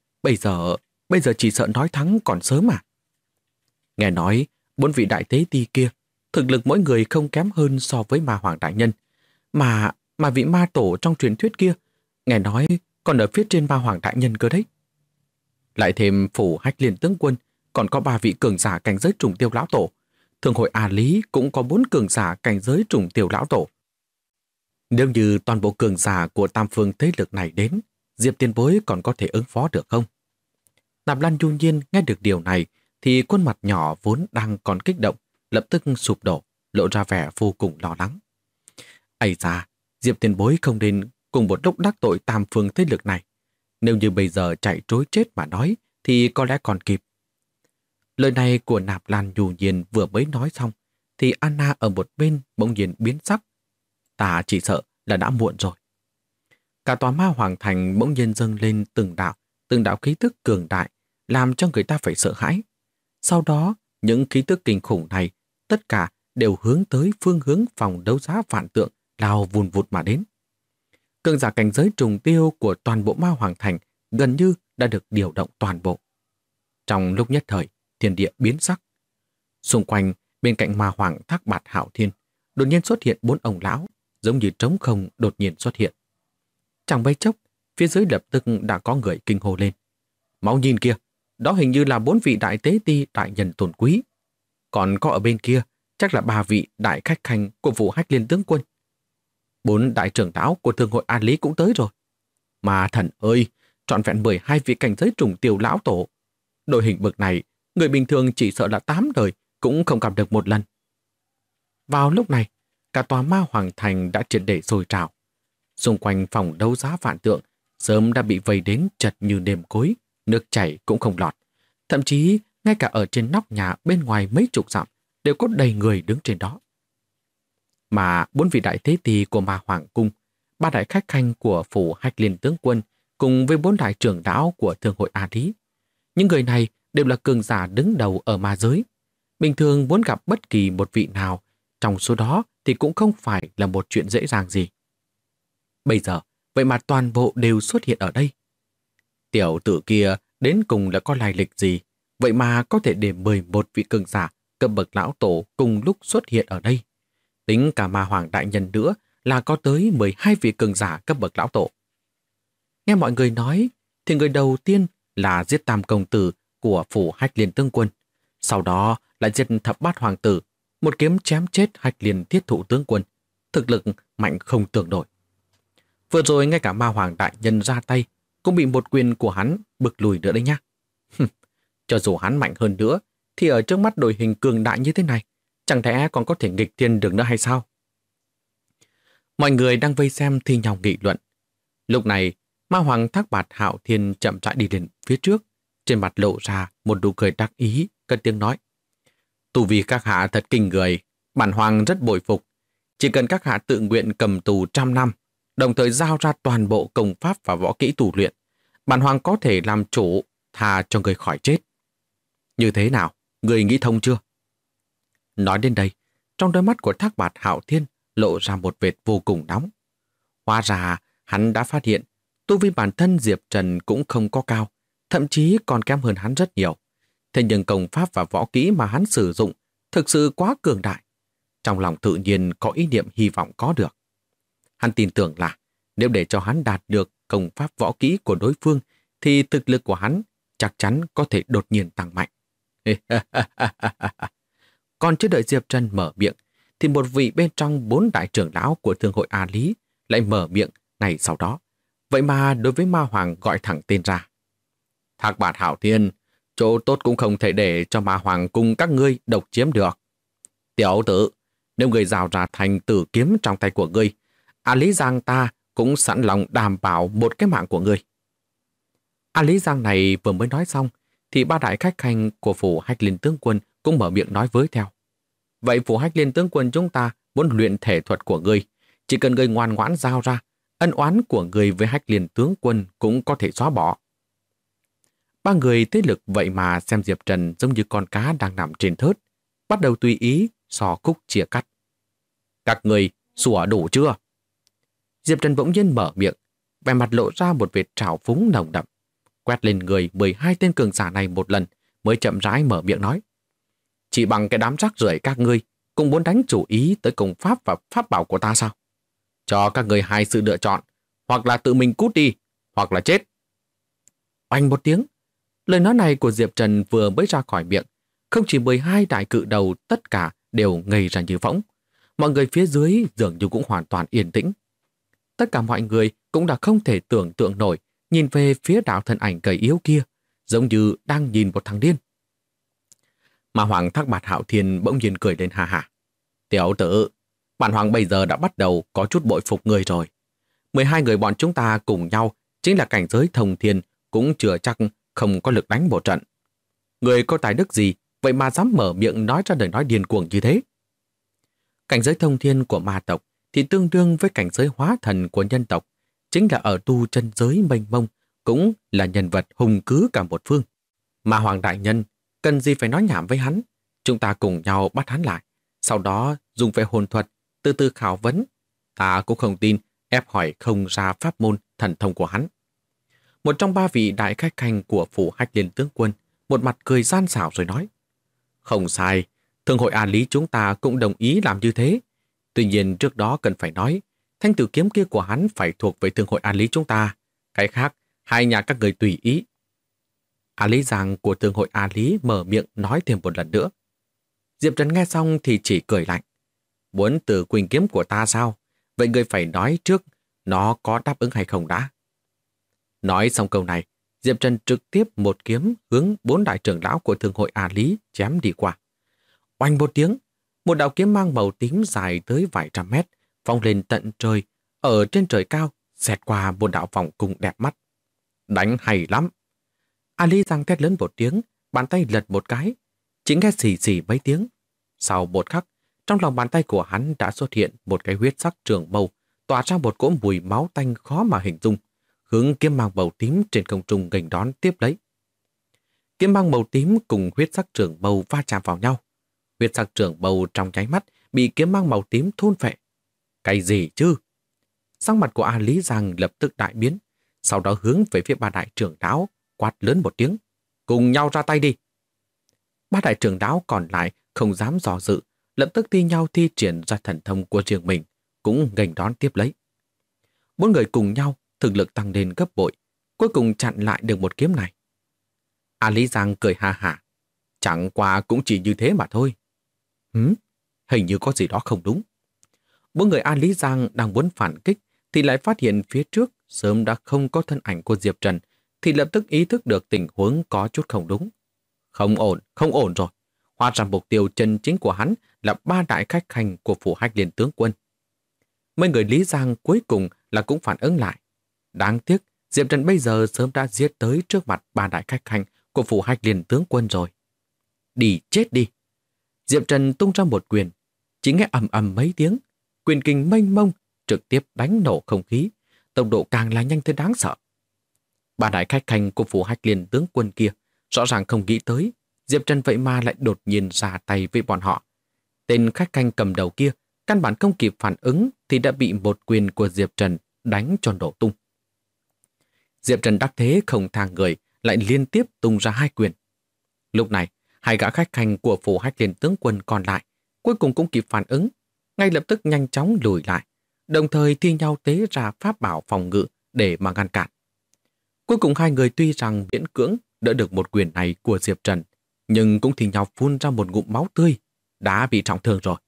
Bây giờ chỉ sợ nói thắng còn sớm mà. Nghe nói, 4 vị đại tế ti kia, thực lực mỗi người không kém hơn so với ma hoàng đại nhân. Mà vị ma tổ trong truyền thuyết kia, nghe nói còn ở phía trên ma hoàng đại nhân cơ đấy. Lại thêm phủ Hách Liên tướng quân, còn có 3 vị cường giả cảnh giới trùng tiêu lão tổ. Thường hội A Lý cũng có 4 cường giả cảnh giới trùng tiêu lão tổ. Nếu như toàn bộ cường giả của tam phương thế lực này đến, Diệp tiền bối còn có thể ứng phó được không? Nạp Lan Du Nhiên nghe được điều này, thì khuôn mặt nhỏ vốn đang còn kích động, lập tức sụp đổ, lộ ra vẻ vô cùng lo lắng. Ây da, Diệp tiền bối không nên cùng một lúc đắc tội tam phương thế lực này. Nếu như bây giờ chạy trối chết mà nói, thì có lẽ còn kịp. Lời này của Nạp Lan Du Nhiên vừa mới nói xong, thì Anna ở một bên bỗng nhiên biến sắc. Ta chỉ sợ là đã muộn rồi. Cả tòa ma hoàng thành bỗng nhiên dâng lên từng đạo khí tức cường đại, làm cho người ta phải sợ hãi. Sau đó, những khí tức kinh khủng này, tất cả đều hướng tới phương hướng phòng đấu giá vạn tượng lao vùn vụt mà đến. Cường giả cảnh giới trùng tiêu của toàn bộ ma hoàng thành gần như đã được điều động toàn bộ. Trong lúc nhất thời, thiên địa biến sắc. Xung quanh, bên cạnh ma hoàng Thác Bạt Hạo Thiên, đột nhiên xuất hiện 4 ông lão, giống như trống không đột nhiên xuất hiện. Chẳng mấy chốc, phía dưới lập tức đã có người kinh hô lên. Mau nhìn kìa, đó hình như là 4 vị đại tế ti đại nhân tôn quý. Còn có ở bên kia, chắc là 3 vị đại khách khanh của vụ Hách Liên tướng quân. 4 đại trưởng lão của Thương hội An Lý cũng tới rồi. Mà thần ơi, trọn vẹn 12 vị cảnh giới trùng tiêu lão tổ. Đội hình bậc này, người bình thường chỉ sợ là 8 đời cũng không gặp được một lần. Vào lúc này, cả tòa Ma Hoàng Thành đã triệt để sôi trào. Xung quanh phòng đấu giá vạn tượng sớm đã bị vây đến chật như nêm cối, nước chảy cũng không lọt. Thậm chí, ngay cả ở trên nóc nhà bên ngoài mấy chục dặm đều có đầy người đứng trên đó. Mà 4 vị đại thế tỳ của Ma Hoàng Cung, 3 đại khách khanh của phủ Hách Liên tướng quân cùng với 4 đại trưởng lão của Thương hội A Lý. Những người này đều là cường giả đứng đầu ở ma giới. Bình thường muốn gặp bất kỳ một vị nào trong số đó thì cũng không phải là một chuyện dễ dàng gì. Bây giờ, vậy mà toàn bộ đều xuất hiện ở đây. Tiểu tử kia đến cùng là có lai lịch gì, vậy mà có thể để 11 vị cường giả cấp bậc lão tổ cùng lúc xuất hiện ở đây. Tính cả Ma Hoàng đại nhân nữa là có tới 12 vị cường giả cấp bậc lão tổ. Nghe mọi người nói, thì người đầu tiên là giết Tam công tử của phủ Hách Liên tướng quân, sau đó lại giết Thập Bát hoàng tử, một kiếm chém chết Hách Liên thiết thụ tướng quân, thực lực mạnh không tưởng nổi. Vừa rồi ngay cả Ma Hoàng đại nhân ra tay cũng bị một quyền của hắn bực lùi nữa đấy nhá. Cho dù hắn mạnh hơn nữa, thì ở trước mắt đội hình cường đại như thế này, chẳng lẽ còn có thể nghịch thiên được nữa hay sao? Mọi người đang vây xem thi nhau nghị luận. Lúc này, Ma Hoàng Thác Bạt Hạo Thiên chậm rãi đi đến phía trước, trên mặt lộ ra một nụ cười đắc ý, cất tiếng nói: "Tu vi các hạ thật kinh người, bản hoàng rất bội phục. Chỉ cần các hạ tự nguyện cầm tù 100 năm, đồng thời giao ra toàn bộ công pháp và võ kỹ tu luyện, bản hoàng có thể làm chủ, tha cho người khỏi chết. Như thế nào, người nghĩ thông chưa?" Nói đến đây, trong đôi mắt của Thác Bạt Hạo Thiên lộ ra một vệt vô cùng nóng. Hóa ra, hắn đã phát hiện tu vi bản thân Diệp Trần cũng không có cao, thậm chí còn kém hơn hắn rất nhiều. Thế nhưng công pháp và võ kỹ mà hắn sử dụng thực sự quá cường đại. Trong lòng tự nhiên có ý niệm hy vọng có được. Hắn tin tưởng là nếu để cho hắn đạt được công pháp võ kỹ của đối phương thì thực lực của hắn chắc chắn có thể đột nhiên tăng mạnh. Còn chưa đợi Diệp Trần mở miệng thì một vị bên trong 4 đại trưởng lão của Thương hội A Lý lại mở miệng ngay sau đó. Vậy mà đối với Ma Hoàng gọi thẳng tên ra: "Thác Bạt Hạo Thiên, chỗ tốt cũng không thể để cho Ma Hoàng cùng các ngươi độc chiếm được. Tiểu tử, nếu người rào ra thành tử kiếm trong tay của ngươi, A Lý Giang ta cũng sẵn lòng đảm bảo một cái mạng của ngươi." A Lý Giang này vừa mới nói xong thì 3 đại khách khanh của phủ Hách Liên tướng quân cũng mở miệng nói với theo: "Vậy phủ Hách Liên tướng quân chúng ta muốn luyện thể thuật của ngươi, chỉ cần ngươi ngoan ngoãn giao ra, ân oán của ngươi với Hách Liên tướng quân cũng có thể xóa bỏ." 3 người thế lực vậy mà xem Diệp Trần giống như con cá đang nằm trên thớt, bắt đầu tùy ý xò khúc chia cắt. "Các người sủa đủ chưa?" Diệp Trần bỗng nhiên mở miệng, vẻ mặt lộ ra một vệt trào phúng nồng đậm, quét lên người 12 tên cường giả này một lần mới chậm rãi mở miệng nói: "Chỉ bằng cái đám rác rưởi các ngươi cũng muốn đánh chủ ý tới công pháp và pháp bảo của ta sao? Cho các người 2 sự lựa chọn, hoặc là tự mình cút đi, hoặc là chết." Oanh một tiếng, lời nói này của Diệp Trần vừa mới ra khỏi miệng, không chỉ 12 đại cự đầu tất cả đều ngây ra như phỗng. Mọi người phía dưới dường như cũng hoàn toàn yên tĩnh. Tất cả mọi người cũng đã không thể tưởng tượng nổi nhìn về phía đạo thân ảnh gầy yếu kia, giống như đang nhìn một thằng điên. Mà Hoàng Thác Bạt Hạo Thiên bỗng nhiên cười lên ha ha: "Tiểu tử, bản hoàng bây giờ đã bắt đầu có chút bội phục người rồi. 12 người bọn chúng ta cùng nhau chính là cảnh giới thông thiên cũng chưa chắc không có lực đánh một trận. Người có tài đức gì vậy mà dám mở miệng nói ra lời nói điên cuồng như thế?" Cảnh giới thông thiên của ma tộc thì tương đương với cảnh giới hóa thần của nhân tộc, chính là ở tu chân giới mênh mông, cũng là nhân vật hùng cứ cả một phương. Mà Hoàng đại nhân cần gì phải nói nhảm với hắn, chúng ta cùng nhau bắt hắn lại, sau đó dùng về hồn thuật từ từ khảo vấn. Ta cũng không tin ép hỏi không ra pháp môn thần thông của hắn. Một trong 3 vị đại khách khanh của phủ Hách Liên tướng quân một mặt cười gian xảo rồi nói: "Không sai, Thương hội An Lý chúng ta cũng đồng ý làm như thế. Tuy nhiên trước đó cần phải nói, thanh tử kiếm kia của hắn phải thuộc về Thương hội An Lý chúng ta. Cái khác, 2 nhà các người tùy ý." A Lý Giang của Thương hội A Lý mở miệng nói thêm một lần nữa. Diệp Trần nghe xong thì chỉ cười lạnh: "Muốn từ quỳnh kiếm của ta sao? vậy ngươi phải nói trước nó có đáp ứng hay không đã. Nói xong câu này, Diệp Trần trực tiếp một kiếm hướng 4 đại trưởng lão của Thương hội A Lý chém đi qua. Oanh một tiếng, một đạo kiếm mang màu tím dài tới vài trăm mét, phóng lên tận trời, ở trên trời cao, xẹt qua một đạo vòng cung đẹp mắt. Đánh hay lắm. A Lý giang thét lớn một tiếng, bàn tay lật một cái, chỉ nghe xì xì mấy tiếng. Sau một khắc, trong lòng bàn tay của hắn đã xuất hiện một cái huyết sắc trường mâu, tỏa ra một cỗ mùi máu tanh khó mà hình dung, hướng kiếm mang màu tím trên không trung nghênh đón tiếp lấy. Kiếm mang màu tím cùng huyết sắc trường mâu va chạm vào nhau. Huyết sắc trường mâu trong nháy mắt bị kiếm mang màu tím thôn phệ. Cái gì chứ? Sắc mặt của A Lý Giang lập tức đại biến, sau đó hướng về phía 3 đại trưởng lão, quát lớn một tiếng. Cùng nhau ra tay đi. 3 đại trưởng lão còn lại không dám dò dự, lập tức thi nhau thi triển ra thần thông của riêng mình, cũng nghênh đón tiếp lấy. 4 người cùng nhau, thực lực tăng lên gấp bội, cuối cùng chặn lại được một kiếm này. A Lý Giang cười ha hả. Chẳng qua cũng chỉ như thế mà thôi. Hình như có gì đó không đúng. 4 người A Lý Giang đang muốn phản kích thì lại phát hiện phía trước sớm đã không có thân ảnh của Diệp Trần, thì lập tức ý thức được tình huống có chút không đúng. Không ổn rồi. Hóa ra mục tiêu chân chính của hắn là 3 đại khách khanh của phủ Hách Liên tướng quân. Mấy người Lý Giang cuối cùng là cũng phản ứng lại. Đáng tiếc, Diệp Trần bây giờ sớm đã giết tới trước mặt 3 đại khách khanh của phủ Hách Liên tướng quân rồi. Đi chết đi. Diệp Trần tung ra một quyền, chỉ nghe ầm ầm mấy tiếng, quyền kình mênh mông trực tiếp đánh nổ không khí, tốc độ càng là nhanh tới đáng sợ. 3 đại khách khanh của phủ Hách Liên tướng quân kia rõ ràng không nghĩ tới Diệp Trần vậy mà lại đột nhiên ra tay với bọn họ. Tên khách khanh cầm đầu kia căn bản không kịp phản ứng thì đã bị một quyền của Diệp Trần đánh cho nổ tung. Diệp Trần đắc thế không thang người, lại liên tiếp tung ra 2 quyền. Lúc này, 2 gã khách khanh của phủ Hách Liên tướng quân còn lại cuối cùng cũng kịp phản ứng, ngay lập tức nhanh chóng lùi lại, đồng thời thi nhau tế ra pháp bảo phòng ngự để mà ngăn cản. Cuối cùng 2 người tuy rằng miễn cưỡng đỡ được một quyền này của Diệp Trần, nhưng cũng thi nhau phun ra một ngụm máu tươi, đã bị trọng thương rồi.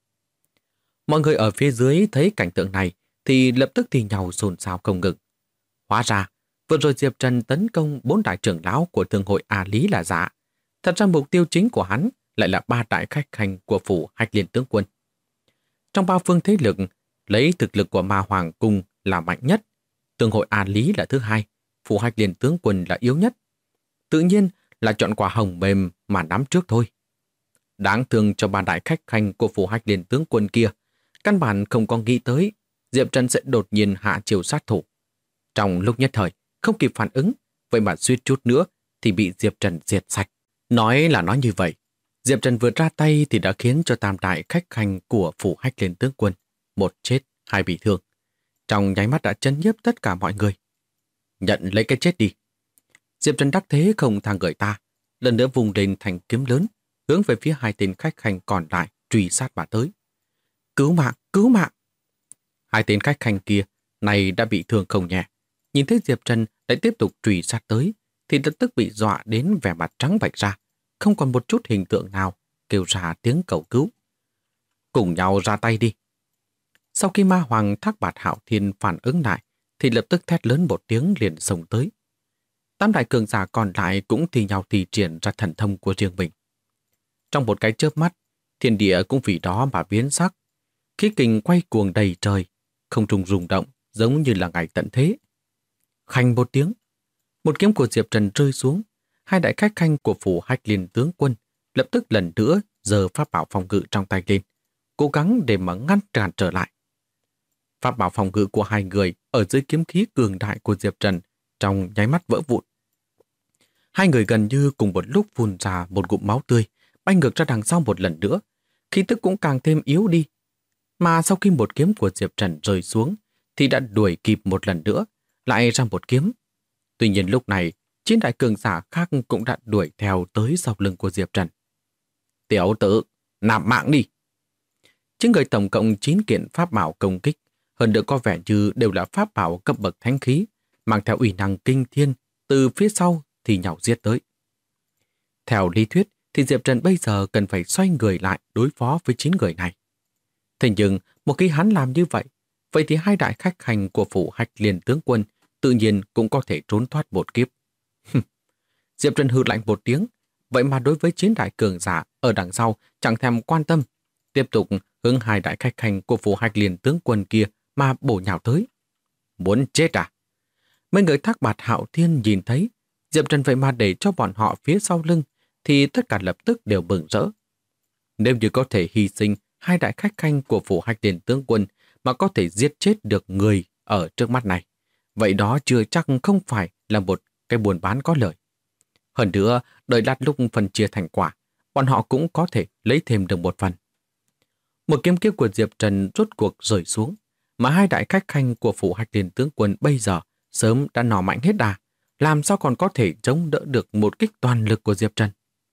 Mọi người ở phía dưới thấy cảnh tượng này thì lập tức thi nhau xôn xao không ngừng. Hóa ra, vừa rồi Diệp Trần tấn công 4 đại trưởng lão của Thương hội A Lý là giả. Thật ra mục tiêu chính của hắn lại là 3 đại khách khanh của phủ Hách Liên tướng quân. Trong 3 phương thế lực, lấy thực lực của Ma Hoàng Cung là mạnh nhất, Thương hội A Lý là thứ hai, phủ Hách Liên tướng quân là yếu nhất. Tự nhiên là chọn quả hồng mềm mà nắm trước thôi. Đáng thương cho 3 đại khách khanh của phủ Hách Liên tướng quân kia, căn bản không có nghĩ tới Diệp Trần sẽ đột nhiên hạ chiêu sát thủ. Trong lúc nhất thời, không kịp phản ứng, vậy mà suýt chút nữa thì bị Diệp Trần diệt sạch. Nói là nói như vậy, Diệp Trần vừa ra tay thì đã khiến cho 3 đại khách khanh của phủ Hách Liên tướng quân, 1 chết, 2 bị thương. Trong nháy mắt đã chấn nhiếp tất cả mọi người. Nhận lấy cái chết đi. Diệp Trần đắc thế không thang người ta, lần nữa vùng lên thành kiếm lớn, hướng về phía 2 tên khách khanh còn lại truy sát mà tới. Cứu mạng, cứu mạng! 2 tên khách khanh kia này đã bị thương không nhẹ. Nhìn thấy Diệp Trần lại tiếp tục truy sát tới, thì lập tức bị dọa đến vẻ mặt trắng bệch ra, không còn một chút hình tượng nào, kêu ra tiếng cầu cứu. Cùng nhau ra tay đi. Sau khi Ma Hoàng Thác Bạt Hạo Thiên phản ứng lại, thì lập tức thét lớn một tiếng liền xông tới. 8 đại cường giả còn lại cũng thi nhau thi triển ra thần thông của riêng mình. Trong một cái chớp mắt, thiên địa cũng vì đó mà biến sắc. Khí kình quay cuồng đầy trời, không trung rung động giống như là ngày tận thế. Khanh một tiếng, một kiếm của Diệp Trần rơi xuống. 2 đại khách khanh của phủ Hách Liên tướng quân lập tức lần nữa giơ pháp bảo phòng ngự trong tay lên, cố gắng để mà ngăn cản trở lại. Pháp bảo phòng ngự của 2 người ở dưới kiếm khí cường đại của Diệp Trần trong nháy mắt vỡ vụn. 2 người gần như cùng một lúc phun ra một ngụm máu tươi, bay ngược ra đằng sau một lần nữa, khí tức cũng càng thêm yếu đi. Mà sau khi một kiếm của Diệp Trần rơi xuống, thì đã đuổi kịp một lần nữa, lại ra một kiếm. Tuy nhiên lúc này, 9 đại cường giả khác cũng đã đuổi theo tới sau lưng của Diệp Trần. Tiểu tử, nạp mạng đi! 9 người tổng cộng 9 kiện pháp bảo công kích, hơn nữa có vẻ như đều là pháp bảo cấp bậc thánh khí, mang theo uy năng kinh thiên, từ phía sau thì nhào giết tới. Theo lý thuyết thì Diệp Trần bây giờ cần phải xoay người lại đối phó với 9 người này. Thế nhưng, một khi hắn làm như vậy, vậy thì hai đại khách hành của phủ Hách Liên tướng quân tự nhiên cũng có thể trốn thoát một kiếp. Diệp Trần hừ lạnh một tiếng, vậy mà đối với 9 đại cường giả ở đằng sau chẳng thèm quan tâm, tiếp tục hướng hai đại khách hành của phủ Hách Liên tướng quân kia mà bổ nhào tới. Muốn chết à? Mấy người Thác Bạt Hạo Thiên nhìn thấy Diệp Trần vậy mà để cho bọn họ phía sau lưng thì tất cả lập tức đều mừng rỡ. Nếu như có thể hy sinh hai đại khách khanh của phủ Hách Liên tướng quân mà có thể giết chết được người ở trước mắt này, vậy đó chưa chắc không phải là một cái buôn bán có lợi. Hơn nữa, đợi lát lúc phân chia thành quả, bọn họ cũng có thể lấy thêm được một phần. Một kiếm kiếp của Diệp Trần rốt cuộc rơi xuống, mà hai đại khách khanh của phủ Hách Liên tướng quân bây giờ sớm đã nỏ mạnh hết đà, làm sao còn có thể chống đỡ được một kích toàn lực của Diệp Trần.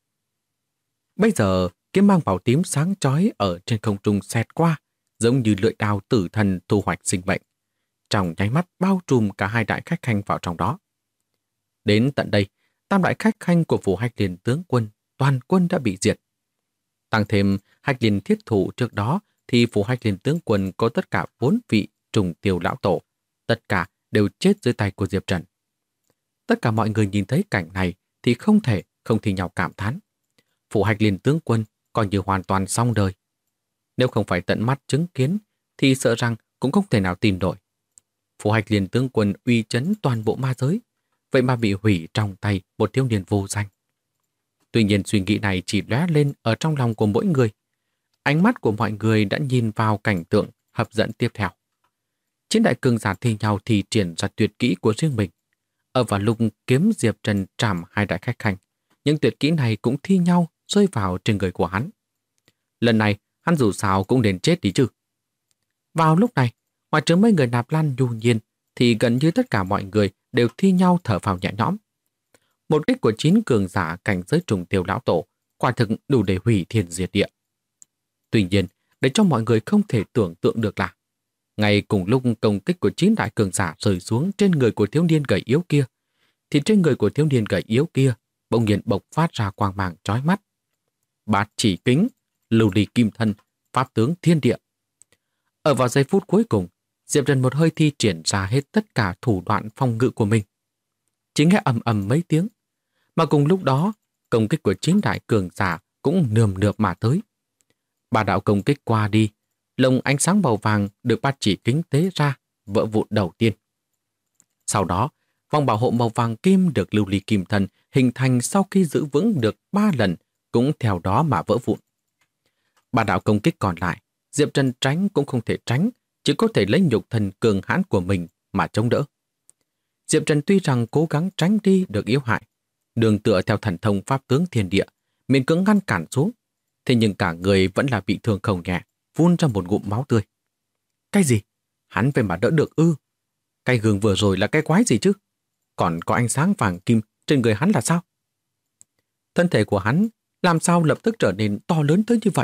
Bây giờ, kiếm mang màu tím sáng chói ở trên không trung xẹt qua, giống như lưỡi đao tử thần thu hoạch sinh mệnh. Trong nháy mắt bao trùm cả hai đại khách khanh vào trong đó. Đến tận đây, tam đại khách khanh của phủ Hách Liên tướng quân, toàn quân đã bị diệt. Tăng thêm Hách Liên thiết thủ trước đó thì phủ Hách Liên tướng quân có tất cả 4 vị trùng tiêu lão tổ, tất cả đều chết dưới tay của Diệp Trần. Tất cả mọi người nhìn thấy cảnh này thì không thể không thì nhau cảm thán. Phủ Hách Liên tướng quân coi như hoàn toàn xong đời. Nếu không phải tận mắt chứng kiến thì sợ rằng cũng không thể nào tin nổi. Phủ Hách Liên tướng quân uy chấn toàn bộ ma giới, vậy mà bị hủy trong tay một thiếu niên vô danh. Tuy nhiên suy nghĩ này chỉ lóe lên ở trong lòng của mỗi người. Ánh mắt của mọi người đã nhìn vào cảnh tượng hấp dẫn tiếp theo. Chiến đại cường giả thi nhau thì triển ra tuyệt kỹ của riêng mình. Ở vào lúc kiếm Diệp Trần trảm hai đại khách khanh, những tuyệt kỹ này cũng thi nhau rơi vào trên người của hắn. Lần này, hắn dù sao cũng đến chết đi chứ. Vào lúc này, ngoài trừ mấy người Nạp Lan nhu nhiên, thì gần như tất cả mọi người đều thi nhau thở phào nhẹ nhõm. Một kích của 9 cường giả cảnh giới trùng tiêu lão tổ, quả thực đủ để hủy thiên diệt địa. Tuy nhiên, để cho mọi người không thể tưởng tượng được là, ngay cùng lúc công kích của 9 đại cường giả rơi xuống trên người của thiếu niên gầy yếu kia, thì trên người của thiếu niên gầy yếu kia bỗng nhiên bộc phát ra quang mang chói mắt. Bát chỉ kính, lưu ly kim thân, pháp tướng thiên địa. Ở vào giây phút cuối cùng, Diệp Trần một hơi thi triển ra hết tất cả thủ đoạn phòng ngự của mình. Chỉ nghe ầm ầm mấy tiếng, mà cùng lúc đó, công kích của 9 đại cường giả cũng nườm nượp mà tới. Ba đạo công kích qua đi, lồng ánh sáng màu vàng được bát chỉ kính tế ra, vỡ vụn đầu tiên. Sau đó, vòng bảo hộ màu vàng kim được lưu ly kim thân hình thành sau khi giữ vững được 3 lần cũng theo đó mà vỡ vụn. Ba đạo công kích còn lại, Diệp Trần tránh cũng không thể tránh, chỉ có thể lấy nhục thân cường hãn của mình mà chống đỡ. Diệp Trần tuy rằng cố gắng tránh đi được yếu hại, đường tựa theo thần thông pháp tướng thiên địa, miễn cưỡng ngăn cản xuống, thế nhưng cả người vẫn là bị thương không nhẹ, phun ra một ngụm máu tươi. Cái gì? Hắn về mà đỡ được ư? Cái gương vừa rồi là cái quái gì chứ? Còn có ánh sáng vàng kim trên người hắn là sao? Thân thể của hắn làm sao lập tức trở nên to lớn tới như vậy?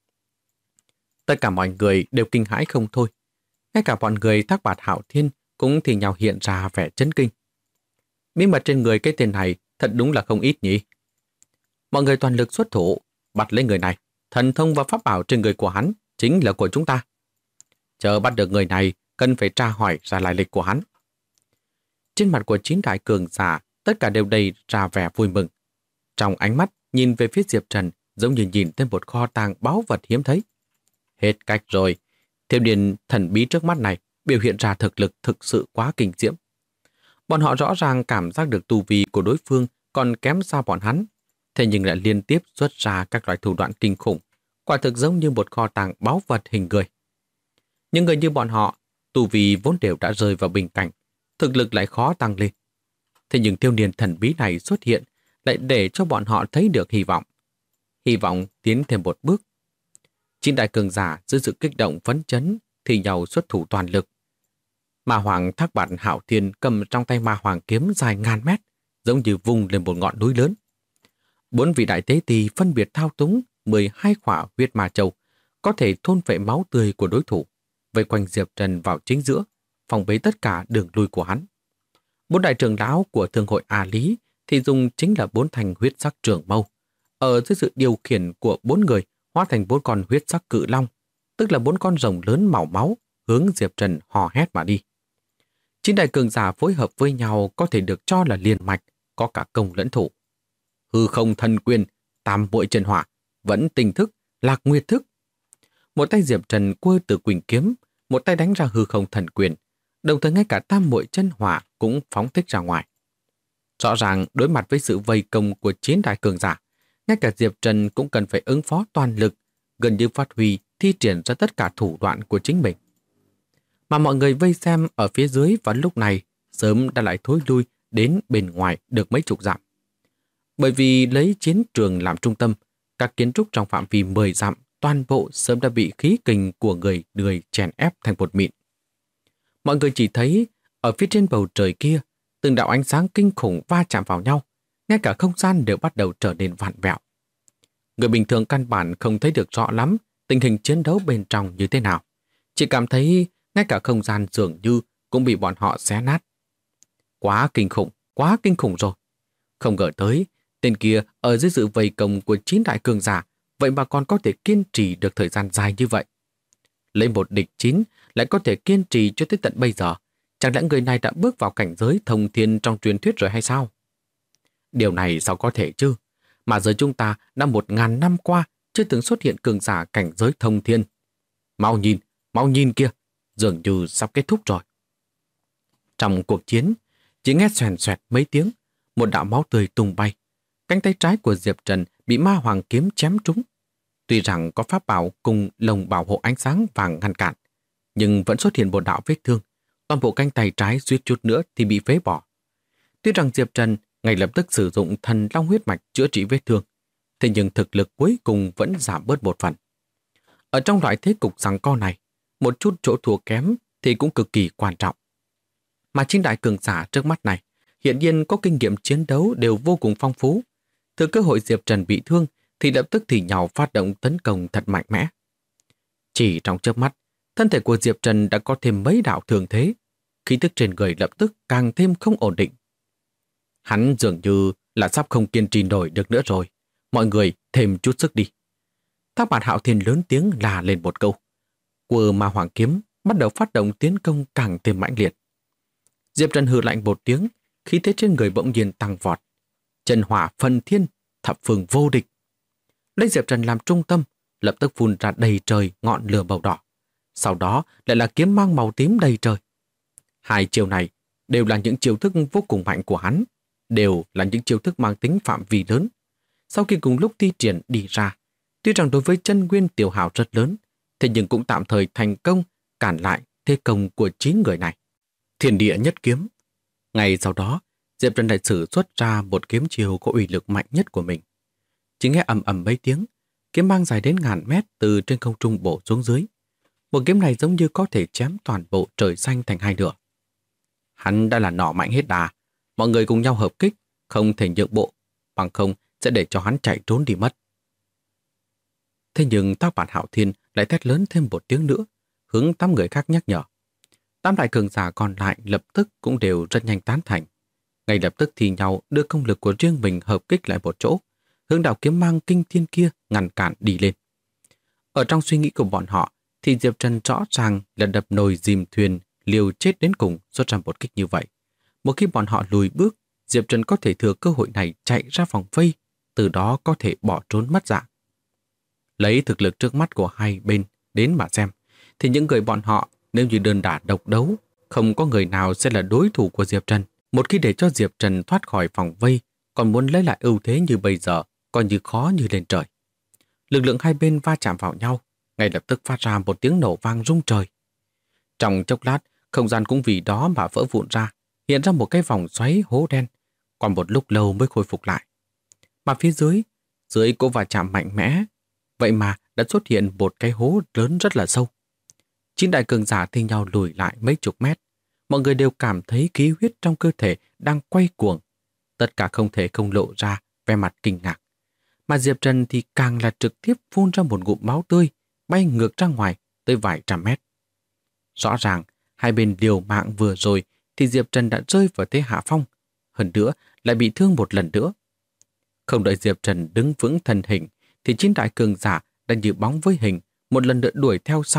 Tất cả mọi người đều kinh hãi không thôi. Ngay cả bọn người Thác Bạt Hạo Thiên cũng thì nhau hiện ra vẻ chấn kinh. Bí mật trên người cái tên này thật đúng là không ít nhỉ. Mọi người toàn lực xuất thủ, bắt lấy người này. Thần thông và pháp bảo trên người của hắn chính là của chúng ta. Chờ bắt được người này, cần phải tra hỏi ra lai lịch của hắn. Trên mặt của 9 đại cường giả, tất cả đều đầy ra vẻ vui mừng. Trong ánh mắt, nhìn về phía Diệp Trần, giống như nhìn thêm một kho tàng báu vật hiếm thấy. Hết cách rồi, thiếu niên thần bí trước mắt này biểu hiện ra thực lực thực sự quá kinh diễm. Bọn họ rõ ràng cảm giác được tu vi của đối phương còn kém xa bọn hắn, thế nhưng lại liên tiếp xuất ra các loại thủ đoạn kinh khủng, quả thực giống như một kho tàng báu vật hình người. Những người như bọn họ, tu vi vốn đều đã rơi vào bình cảnh, thực lực lại khó tăng lên. Thế nhưng thiếu niên thần bí này xuất hiện lại để cho bọn họ thấy được hy vọng. Hy vọng tiến thêm một bước. 9 đại cường giả dưới sự kích động phấn chấn thì nhau xuất thủ toàn lực. Ma Hoàng Thác Bạt Hạo Thiên cầm trong tay Ma Hoàng kiếm dài ngàn mét, giống như vung lên một ngọn núi lớn. 4 vị đại tế tỳ phân biệt thao túng 12 khỏa huyết ma châu, có thể thôn phệ máu tươi của đối thủ, vây quanh Diệp Trần vào chính giữa, phòng bế tất cả đường lui của hắn. 4 đại trưởng lão của Thương hội A Lý thì dùng chính là 4 thanh huyết sắc trường mâu, ở dưới sự điều khiển của 4 người hóa thành 4 con huyết sắc cự long, tức là 4 con rồng lớn màu máu, hướng Diệp Trần hò hét mà đi. Chín đại cường giả phối hợp với nhau có thể được cho là liền mạch, có cả công lẫn thủ. Hư không thần quyền, tam muội chân hỏa, vẫn tinh thức, lạc nguyệt thức. Một tay Diệp Trần quơ từ quỳnh kiếm, một tay đánh ra hư không thần quyền, đồng thời ngay cả tam muội chân hỏa cũng phóng thích ra ngoài. Rõ ràng đối mặt với sự vây công của 9 đại cường giả, ngay cả Diệp Trần cũng cần phải ứng phó toàn lực, gần như phát huy thi triển ra tất cả thủ đoạn của chính mình. Mà mọi người vây xem ở phía dưới vào lúc này sớm đã lại thối lui đến bên ngoài được mấy chục dặm. Bởi vì lấy chiến trường làm trung tâm, các kiến trúc trong phạm vi 10 dặm toàn bộ sớm đã bị khí kình của người chèn ép thành bột mịn. Mọi người chỉ thấy ở phía trên bầu trời kia, từng đạo ánh sáng kinh khủng va chạm vào nhau, ngay cả không gian đều bắt đầu trở nên vặn vẹo. Người bình thường căn bản không thấy được rõ lắm tình hình chiến đấu bên trong như thế nào, chỉ cảm thấy ngay cả không gian dường như cũng bị bọn họ xé nát. Quá kinh khủng rồi. Không ngờ tới, tên kia ở dưới sự vây công của 9 đại cường giả, vậy mà còn có thể kiên trì được thời gian dài như vậy. Lấy một địch 9 lại có thể kiên trì cho tới tận bây giờ, chẳng lẽ người này đã bước vào cảnh giới thông thiên trong truyền thuyết rồi hay sao? Điều này sao có thể chứ? Mà giờ chúng ta đã 1000 năm qua chưa từng xuất hiện cường giả cảnh giới thông thiên. Mau nhìn kia, dường như sắp kết thúc rồi. Trong cuộc chiến, chỉ nghe xoèn xoẹt mấy tiếng, một đạo máu tươi tung bay. Cánh tay trái của Diệp Trần bị ma hoàng kiếm chém trúng. Tuy rằng có pháp bảo cùng lồng bảo hộ ánh sáng vàng ngăn cản, nhưng vẫn xuất hiện một đạo vết thương. Toàn bộ cánh tay trái suýt chút nữa thì bị phế bỏ. Tuy rằng Diệp Trần ngay lập tức sử dụng thần long huyết mạch chữa trị vết thương, thế nhưng thực lực cuối cùng vẫn giảm bớt một phần. Ở trong loại thế cục giằng co này, một chút chỗ thua kém thì cũng cực kỳ quan trọng. Mà 9 đại cường giả trước mắt này hiện nhiên có kinh nghiệm chiến đấu đều vô cùng phong phú. Từ cơ hội Diệp Trần bị thương thì lập tức thì nhào phát động tấn công thật mạnh mẽ. Chỉ trong chớp mắt, thân thể của Diệp Trần đã có thêm mấy đạo thường thế, khí tức trên người lập tức càng thêm không ổn định. Hắn dường như là sắp không kiên trì nổi được nữa rồi. Mọi người thêm chút sức đi. Thác Bạt Hạo Thiên lớn tiếng là lên một câu. Quơ ma hoàng kiếm bắt đầu phát động tiến công càng thêm mãnh liệt. Diệp Trần hừ lạnh một tiếng, khí thế trên người bỗng nhiên tăng vọt. Chân hỏa phân thiên, thập phương vô địch. Lấy Diệp Trần làm trung tâm, lập tức phun ra đầy trời ngọn lửa màu đỏ. Sau đó lại là kiếm mang màu tím đầy trời. Hai chiêu này đều là những chiêu thức vô cùng mạnh của hắn, đều là những chiêu thức mang tính phạm vi lớn. Sau khi cùng lúc thi triển đi ra, tuy rằng đối với chân nguyên tiêu hao rất lớn, thế nhưng cũng tạm thời thành công cản lại thế công của 9 người này. Thiên địa nhất kiếm. Ngay sau đó, Diệp Trần lại sử xuất ra một kiếm chiêu có uy lực mạnh nhất của mình. Chỉ nghe ầm ầm mấy tiếng, kiếm mang dài đến ngàn mét từ trên không trung bổ xuống dưới. Một kiếm này giống như có thể chém toàn bộ trời xanh thành hai nửa. Hắn đã là nỏ mạnh hết đà, mọi người cùng nhau hợp kích, không thể nhượng bộ, bằng không sẽ để cho hắn chạy trốn đi mất. Thế nhưng Thác Bạt Hạo Thiên lại thét lớn thêm một tiếng nữa, hướng 8 người khác nhắc nhở. 8 đại cường giả còn lại lập tức cũng đều rất nhanh tán thành. Ngay lập tức thì nhau đưa công lực của riêng mình hợp kích lại một chỗ, hướng đạo kiếm mang kinh thiên kia ngăn cản đi lên. Ở trong suy nghĩ của bọn họ thì Diệp Trần rõ ràng là đập nồi dìm thuyền, liều chết đến cùng xuất ra một kích như vậy. Một khi bọn họ lùi bước, Diệp Trần có thể thừa cơ hội này chạy ra vòng vây, từ đó có thể bỏ trốn mất dạng. Lấy thực lực trước mắt của hai bên đến mà xem, thì những người bọn họ nếu như đơn đả độc đấu, không có người nào sẽ là đối thủ của Diệp Trần. Một khi để cho Diệp Trần thoát khỏi vòng vây, còn muốn lấy lại ưu thế như bây giờ, coi như khó như lên trời. Lực lượng hai bên va chạm vào nhau, ngay lập tức phát ra một tiếng nổ vang rung trời. Trong chốc lát, không gian cũng vì đó mà vỡ vụn ra, hiện ra một cái vòng xoáy hố đen, còn một lúc lâu mới khôi phục lại. Mà phía dưới cỗ va chạm mạnh mẽ, vậy mà đã xuất hiện một cái hố lớn rất là sâu. 9 đại cường giả thi nhau lùi lại mấy chục mét, mọi người đều cảm thấy khí huyết trong cơ thể đang quay cuồng, tất cả không thể không lộ ra vẻ mặt kinh ngạc. Mà Diệp Trần thì càng là trực tiếp phun ra một ngụm máu tươi, bay ngược ra ngoài tới vài trăm mét. Rõ ràng, hai bên liều mạng vừa rồi thì Diệp Trần đã rơi vào thế hạ phong, hơn nữa lại bị thương một lần nữa. Không đợi Diệp Trần đứng vững thân hình thì 9 đại cường giả đã như bóng với hình, một lần nữa đuổi theo sau.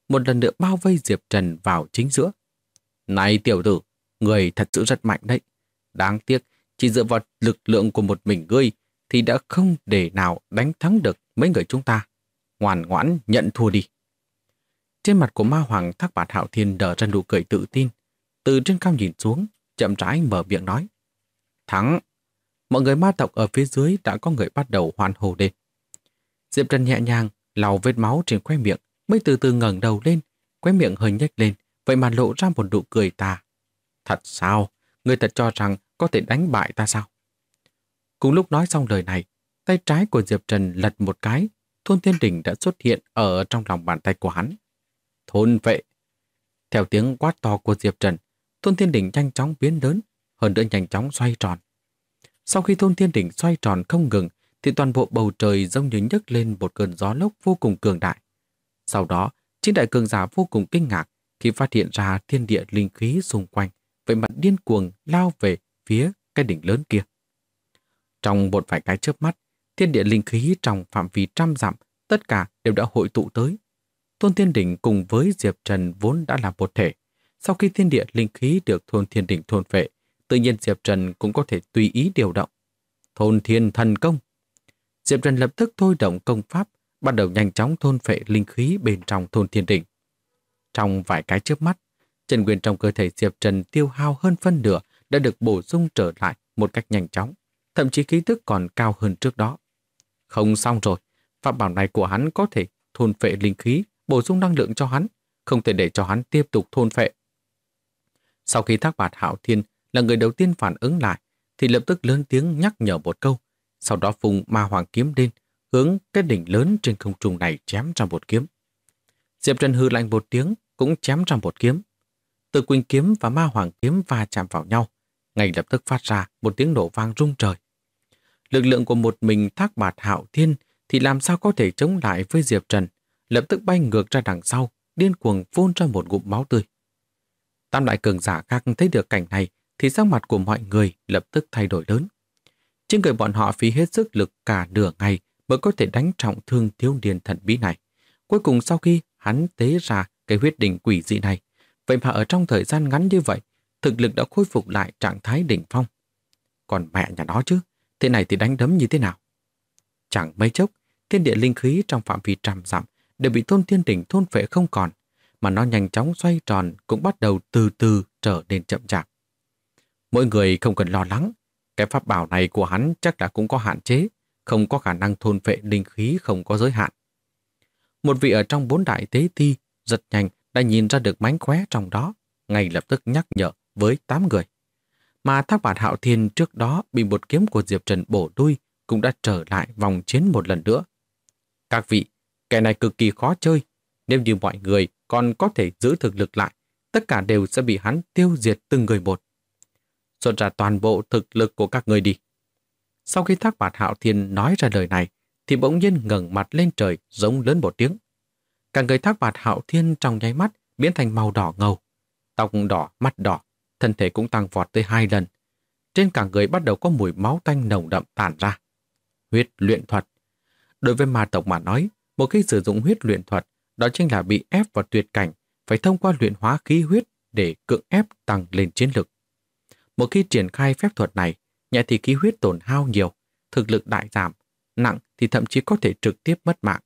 một lần nữa bao vây Diệp Trần vào chính giữa. Này tiểu tử, người thật sự rất mạnh đấy. Đáng tiếc, chỉ dựa vào lực lượng của một mình ngươi thì đã không để nào đánh thắng được mấy người chúng ta. Ngoan ngoãn nhận thua đi. Trên mặt của ma hoàng Thác Bạt Hạo Thiên nở ra nụ cười tự tin. Từ trên cao nhìn xuống, chậm rãi mở miệng nói. Thắng! Mọi người ma tộc ở phía dưới đã có người bắt đầu hoan hô lên. Diệp Trần nhẹ nhàng lau vết máu trên khóe miệng, mới từ từ ngẩng đầu lên, khóe miệng hơi nhếch lên, vậy mà lộ ra một nụ cười tà. Thật sao? Ngươi thật cho rằng có thể đánh bại ta sao? Cùng lúc nói xong lời này, tay trái của Diệp Trần lật một cái, Thôn Thiên Đỉnh đã xuất hiện ở trong lòng bàn tay của hắn. Thôn vệ! Theo tiếng quát to của Diệp Trần, Thôn Thiên Đỉnh nhanh chóng biến lớn, hơn nữa nhanh chóng xoay tròn. Sau khi Thôn Thiên Đỉnh xoay tròn không ngừng, thì toàn bộ bầu trời giống như nhấc lên một cơn gió lốc vô cùng cường đại. Sau đó, chín đại cường giả vô cùng kinh ngạc khi phát hiện ra thiên địa linh khí xung quanh, vậy mà điên cuồng lao về phía cái đỉnh lớn kia. Trong một vài cái chớp mắt, thiên địa linh khí trong phạm vi 100 dặm tất cả đều đã hội tụ tới. Thôn Thiên Đỉnh cùng với Diệp Trần vốn đã là một thể. Sau khi thiên địa linh khí được Thôn Thiên Đỉnh thôn phệ, tự nhiên Diệp Trần cũng có thể tùy ý điều động. Thôn Thiên Thần Công. Diệp Trần lập tức thôi động công pháp, bắt đầu nhanh chóng thôn phệ linh khí bên trong Thôn Thiên Đỉnh. Trong vài cái chớp mắt, chân nguyên trong cơ thể Diệp Trần tiêu hao hơn phân nửa đã được bổ sung trở lại một cách nhanh chóng, thậm chí khí tức còn cao hơn trước đó. Không xong rồi, pháp bảo này của hắn có thể thôn phệ linh khí, bổ sung năng lượng cho hắn, không thể để cho hắn tiếp tục thôn phệ. Sau khi Thác Bạt Hạo Thiên là người đầu tiên phản ứng lại, thì lập tức lớn tiếng nhắc nhở một câu, sau đó vùng ma hoàng kiếm lên, hướng cái đỉnh lớn trên không trung này chém ra một kiếm. Diệp Trần hư lạnh một tiếng, cũng chém ra một kiếm. Từ Quỳnh kiếm và ma hoàng kiếm va chạm vào nhau, ngay lập tức phát ra một tiếng nổ vang rung trời. Lực lượng của một mình Thác Bạt Hạo Thiên thì làm sao có thể chống lại với Diệp Trần, lập tức bay ngược ra đằng sau, điên cuồng phun ra một ngụm máu tươi. Tam đại cường giả khác thấy được cảnh này thì sắc mặt của mọi người lập tức thay đổi lớn. Trên người bọn họ phí hết sức lực cả nửa ngày mới có thể đánh trọng thương thiếu niên thần bí này. Cuối cùng sau khi hắn tế ra cái huyết đỉnh quỷ dị này, vậy mà ở trong thời gian ngắn như vậy, thực lực đã khôi phục lại trạng thái đỉnh phong. Còn mẹ nhà nó chứ, thế này thì đánh đấm như thế nào? Chẳng mấy chốc, thiên địa linh khí trong phạm vi 100 dặm đều bị Thôn Thiên Đỉnh thôn phệ không còn, mà nó nhanh chóng xoay tròn cũng bắt đầu từ từ trở nên chậm chạp. Mỗi người không cần lo lắng, cái pháp bảo này của hắn chắc là cũng có hạn chế, không có khả năng thôn phệ linh khí không có giới hạn. Một vị ở trong 4 đại tế thi rất nhanh đã nhìn ra được mánh khóe trong đó, ngay lập tức nhắc nhở với 8 người. Mà Thác Bạt Hạo Thiên trước đó bị một kiếm của Diệp Trần bổ đuôi cũng đã trở lại vòng chiến một lần nữa. Các vị, kẻ này cực kỳ khó chơi, nếu như mọi người còn có thể giữ thực lực lại, tất cả đều sẽ bị hắn tiêu diệt từng người một. Xuất ra toàn bộ thực lực của các người đi. Sau khi Thác Bạt Hạo Thiên nói ra lời này, thì bỗng nhiên ngẩng mặt lên trời giống lớn một tiếng. Cả người Thác Bạt Hạo Thiên trong nháy mắt biến thành màu đỏ ngầu, tóc đỏ, mắt đỏ, thân thể cũng tăng vọt tới 2 lần. Trên cả người bắt đầu có mùi máu tanh nồng đậm tản ra. Huyết luyện thuật. Đối với ma tộc mà nói, một khi sử dụng huyết luyện thuật, đó chính là bị ép vào tuyệt cảnh, phải thông qua luyện hóa khí huyết để cưỡng ép tăng lên chiến lực. Một khi triển khai phép thuật này, nhẹ thì khí huyết tổn hao nhiều, thực lực đại giảm, nặng thì thậm chí có thể trực tiếp mất mạng.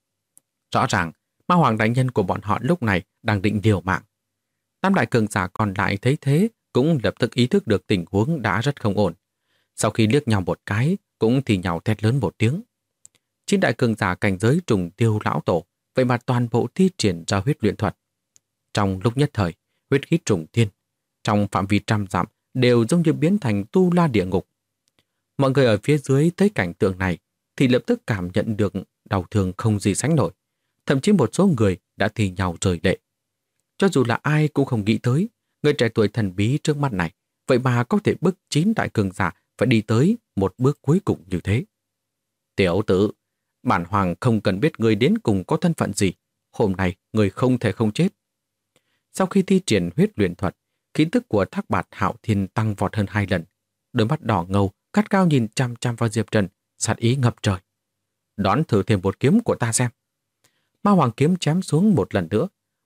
Rõ ràng, ma hoàng đại nhân của bọn họ lúc này đang định liều mạng. Tam đại cường giả còn lại thấy thế cũng lập tức ý thức được tình huống đã rất không ổn. Sau khi liếc nhau một cái, cũng thì nhau thét lớn một tiếng. 9 đại cường giả cảnh giới trùng tiêu lão tổ, vậy mà toàn bộ thi triển ra huyết luyện thuật. Trong lúc nhất thời, huyết khí trùng thiên, trong phạm vi 100 dặm đều giống như biến thành tu la địa ngục. Mọi người ở phía dưới thấy cảnh tượng này thì lập tức cảm nhận được đau thương không gì sánh nổi. Thậm chí một số người đã thì nhau rơi lệ. Cho dù là ai cũng không nghĩ tới, người trẻ tuổi thần bí trước mắt này, vậy mà có thể bức 9 đại cường giả phải đi tới một bước cuối cùng như thế. Tiểu tử, bản hoàng không cần biết người đến cùng có thân phận gì, hôm nay người không thể không chết. Sau khi thi triển huyết luyện thuật, khí tức của Thác Bạt Hạo Thiên tăng vọt hơn 2 lần, đôi mắt đỏ ngầu, gắt gao nhìn chăm chăm vào Diệp Trần, sát ý ngập trời. Đón thử thêm một kiếm của ta xem. Ma hoàng kiếm chém xuống một lần nữa,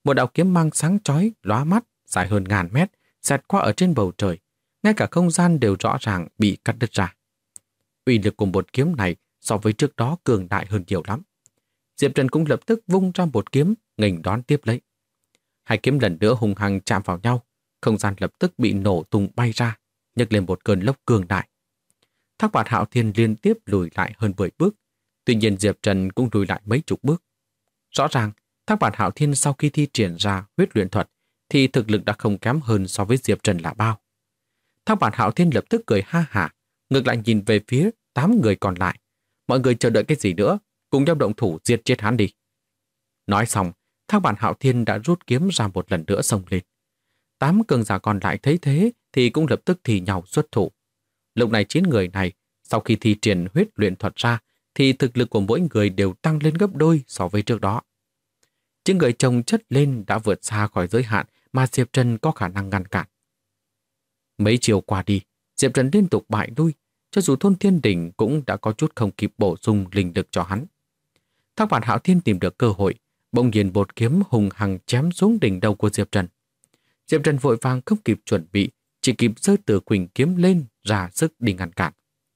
một đạo kiếm mang sáng chói, lóa mắt, dài hơn ngàn mét, xẹt qua ở trên bầu trời. Ngay cả không gian đều rõ ràng bị cắt đứt ra. Uy lực của một kiếm này so với trước đó cường đại hơn nhiều lắm. Diệp Trần cũng lập tức vung ra một kiếm, nghênh đón tiếp lấy. Hai kiếm lần nữa hùng hăng chạm vào nhau, không gian lập tức bị nổ tung bay ra, nhấc lên một cơn lốc cường đại. Thác Bạt Hạo Thiên liên tiếp lùi lại hơn 10 bước, tuy nhiên Diệp Trần cũng lùi lại mấy chục bước. Rõ ràng, Thác Bạt Hạo Thiên sau khi thi triển ra huyết luyện thuật thì thực lực đã không kém hơn so với Diệp Trần là bao. Thác Bạt Hạo Thiên lập tức cười ha hả, ngược lại nhìn về phía 8 người còn lại. Mọi người chờ đợi cái gì nữa, cùng nhau động thủ diệt chết hắn đi. Nói xong, Thác Bạt Hạo Thiên đã rút kiếm ra một lần nữa xông lên. 8 cường giả còn lại thấy thế thì cũng lập tức thì nhau xuất thủ. Lúc này 9 người này, sau khi thi triển huyết luyện thuật ra, thì thực lực của mỗi người đều tăng lên gấp đôi so với trước đó. 9 người chồng chất lên đã vượt xa khỏi giới hạn mà Diệp Trần có khả năng ngăn cản. Mấy chiều qua đi, Diệp Trần liên tục bại lui, cho dù Thôn Thiên Đỉnh cũng đã có chút không kịp bổ sung linh lực cho hắn. Thác Bạt Hạo Thiên tìm được cơ hội, bỗng nhiên một kiếm hùng hăng chém xuống đỉnh đầu của Diệp Trần. Diệp Trần vội vàng không kịp chuẩn bị, chỉ kịp giơ Tử Quỳnh kiếm lên ra sức đi ngăn cản.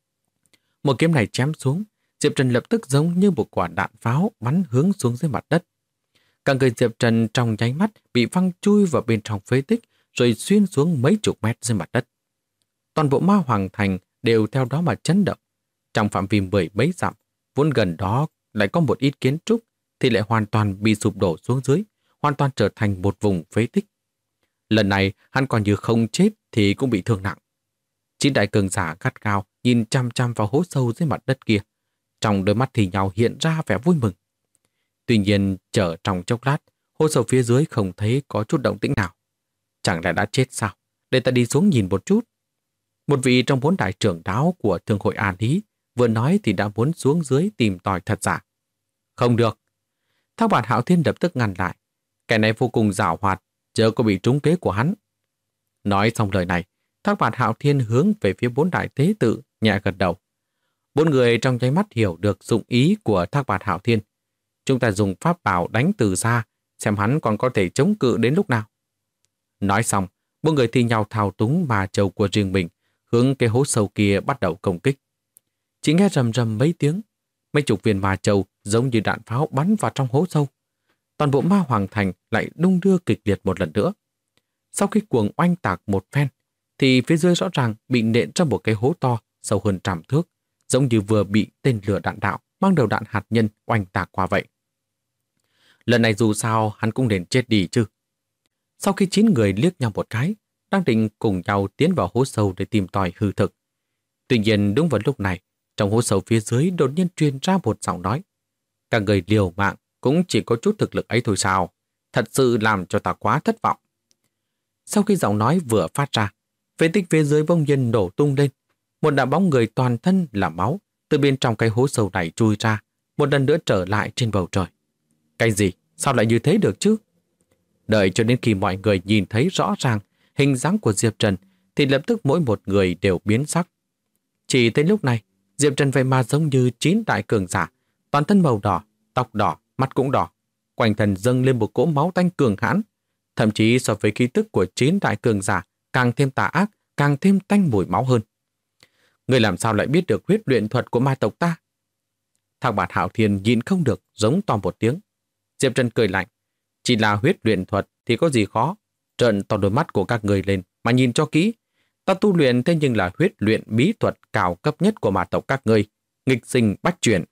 Một kiếm này chém xuống, Diệp Trần lập tức giống như một quả đạn pháo bắn hướng xuống dưới mặt đất. Cả người Diệp Trần trong nháy mắt bị văng chui vào bên trong phế tích rồi xuyên xuống mấy chục mét dưới mặt đất. Toàn bộ Ma Hoàng Thành đều theo đó mà chấn động. Trong phạm vi 10 mấy dặm, vốn gần đó lại có một ít kiến trúc thì lại hoàn toàn bị sụp đổ xuống dưới, hoàn toàn trở thành một vùng phế tích. Lần này hắn còn như không chết thì cũng bị thương nặng. 9 đại cường giả gắt gao nhìn chăm chăm vào hố sâu dưới mặt đất kia. Trong đôi mắt thì nhau hiện ra vẻ vui mừng. Tuy nhiên, chờ trong chốc lát, hố sâu phía dưới không thấy có chút động tĩnh nào. Chẳng lẽ đã chết sao? Để ta đi xuống nhìn một chút. Một vị trong 4 đại trưởng đáo của Thương hội An Lý vừa nói thì đã muốn xuống dưới tìm tòi thật giả. Không được. Thác Bạt Hạo Thiên lập tức ngăn lại. Kẻ này vô cùng giảo hoạt, chớ có bị trúng kế của hắn. Nói xong lời này, Thác Bạt Hạo Thiên hướng về phía 4 đại tế tự, nhẹ gật đầu. 4 người trong nháy mắt hiểu được dụng ý của Thác Bạt Hạo Thiên. Chúng ta dùng pháp bảo đánh từ xa, xem hắn còn có thể chống cự đến lúc nào. Nói xong, 4 người thi nhau thao túng ma châu của riêng mình, hướng cái hố sâu kia bắt đầu công kích. Chỉ nghe rầm rầm mấy tiếng, mấy chục viên ma châu giống như đạn pháo bắn vào trong hố sâu. Toàn bộ Ma Hoàng Thành lại đung đưa kịch liệt một lần nữa. Sau khi cuồng oanh tạc một phen, thì phía dưới rõ ràng bị nện ra một cái hố to sâu hơn 100 thước, giống như vừa bị tên lửa đạn đạo mang đầu đạn hạt nhân oanh tạc qua vậy. Lần này dù sao hắn cũng nên chết đi chứ. Sau khi 9 người liếc nhau một cái, đang định cùng nhau tiến vào hố sâu để tìm tòi hư thực. Tuy nhiên đúng vào lúc này, trong hố sâu phía dưới đột nhiên truyền ra một giọng nói. Các người liều mạng cũng chỉ có chút thực lực ấy thôi sao? Thật sự làm cho ta quá thất vọng. Sau khi giọng nói vừa phát ra, phế tích phía dưới bỗng nhiên nổ tung lên. Một đạo bóng người toàn thân là máu từ bên trong cái hố sâu này chui ra, một lần nữa trở lại trên bầu trời. Cái gì? Sao lại như thế được chứ? Đợi cho đến khi mọi người nhìn thấy rõ ràng hình dáng của Diệp Trần thì lập tức mỗi một người đều biến sắc. Chỉ tới lúc này, Diệp Trần vậy mà giống như 9 đại cường giả, toàn thân màu đỏ, tóc đỏ, mắt cũng đỏ, quanh thân dâng lên một cỗ máu tanh cường hãn, thậm chí so với khí tức của 9 đại cường giả càng thêm tà ác, càng thêm tanh mùi máu hơn. Người làm sao lại biết được huyết luyện thuật của ma tộc ta? Thác Bạt Hạo Thiên nhịn không được giống to một tiếng. Diệp Trần cười lạnh, chỉ là huyết luyện thuật thì có gì khó, trợn to đôi mắt của các người lên mà nhìn cho kỹ. Ta tu luyện thế nhưng là huyết luyện bí thuật cao cấp nhất của ma tộc các ngươi, nghịch sinh bách chuyển.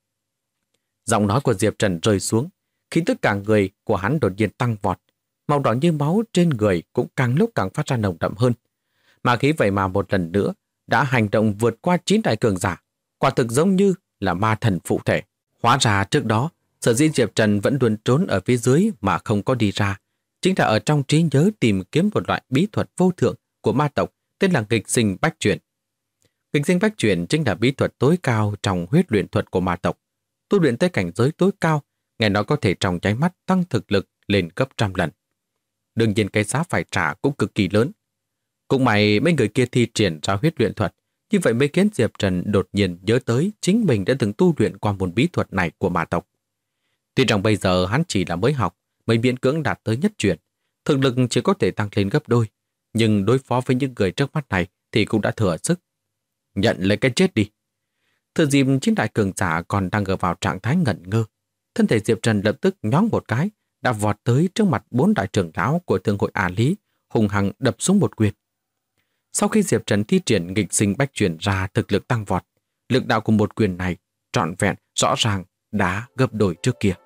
Giọng nói của Diệp Trần rơi xuống, khí tức cả người của hắn đột nhiên tăng vọt, màu đỏ như máu trên người cũng càng lúc càng phát ra nồng đậm hơn. Mà khí vậy mà một lần nữa đã hành động vượt qua 9 đại cường giả, quả thực giống như là ma thần phụ thể. Hóa ra trước đó, sở dĩ Diệp Trần vẫn luôn trốn ở phía dưới mà không có đi ra, chính là ở trong trí nhớ tìm kiếm một loại bí thuật vô thượng của ma tộc tên là nghịch sinh bách chuyển. Nghịch sinh bách chuyển chính là bí thuật tối cao trong huyết luyện thuật của ma tộc. Tu luyện tới cảnh giới tối cao, nghe nói có thể trong nháy mắt tăng thực lực lên gấp 100 lần. Đương nhiên cái giá phải trả cũng cực kỳ lớn. Cũng may mấy người kia thi triển ra huyết luyện thuật, như vậy mới khiến Diệp Trần đột nhiên nhớ tới chính mình đã từng tu luyện qua môn bí thuật này của ma tộc. Tuy rằng bây giờ hắn chỉ là mới học, mới miễn cưỡng đạt tới nhất chuyển. Thực lực chỉ có thể tăng lên gấp đôi, nhưng đối phó với những người trước mắt này thì cũng đã thừa sức. Nhận lấy cái chết đi. Thừa dịp chín đại cường giả còn đang ở vào trạng thái ngẩn ngơ, thân thể Diệp Trần lập tức nhóng một cái, đã vọt tới trước mặt 4 đại trưởng lão của thương hội Á Lý, hùng hăng đập xuống một quyền. Sau khi Diệp Trần thi triển nghịch sinh bách chuyển ra thực lực tăng vọt, lực đạo của một quyền này trọn vẹn rõ ràng đã gấp đôi trước kia.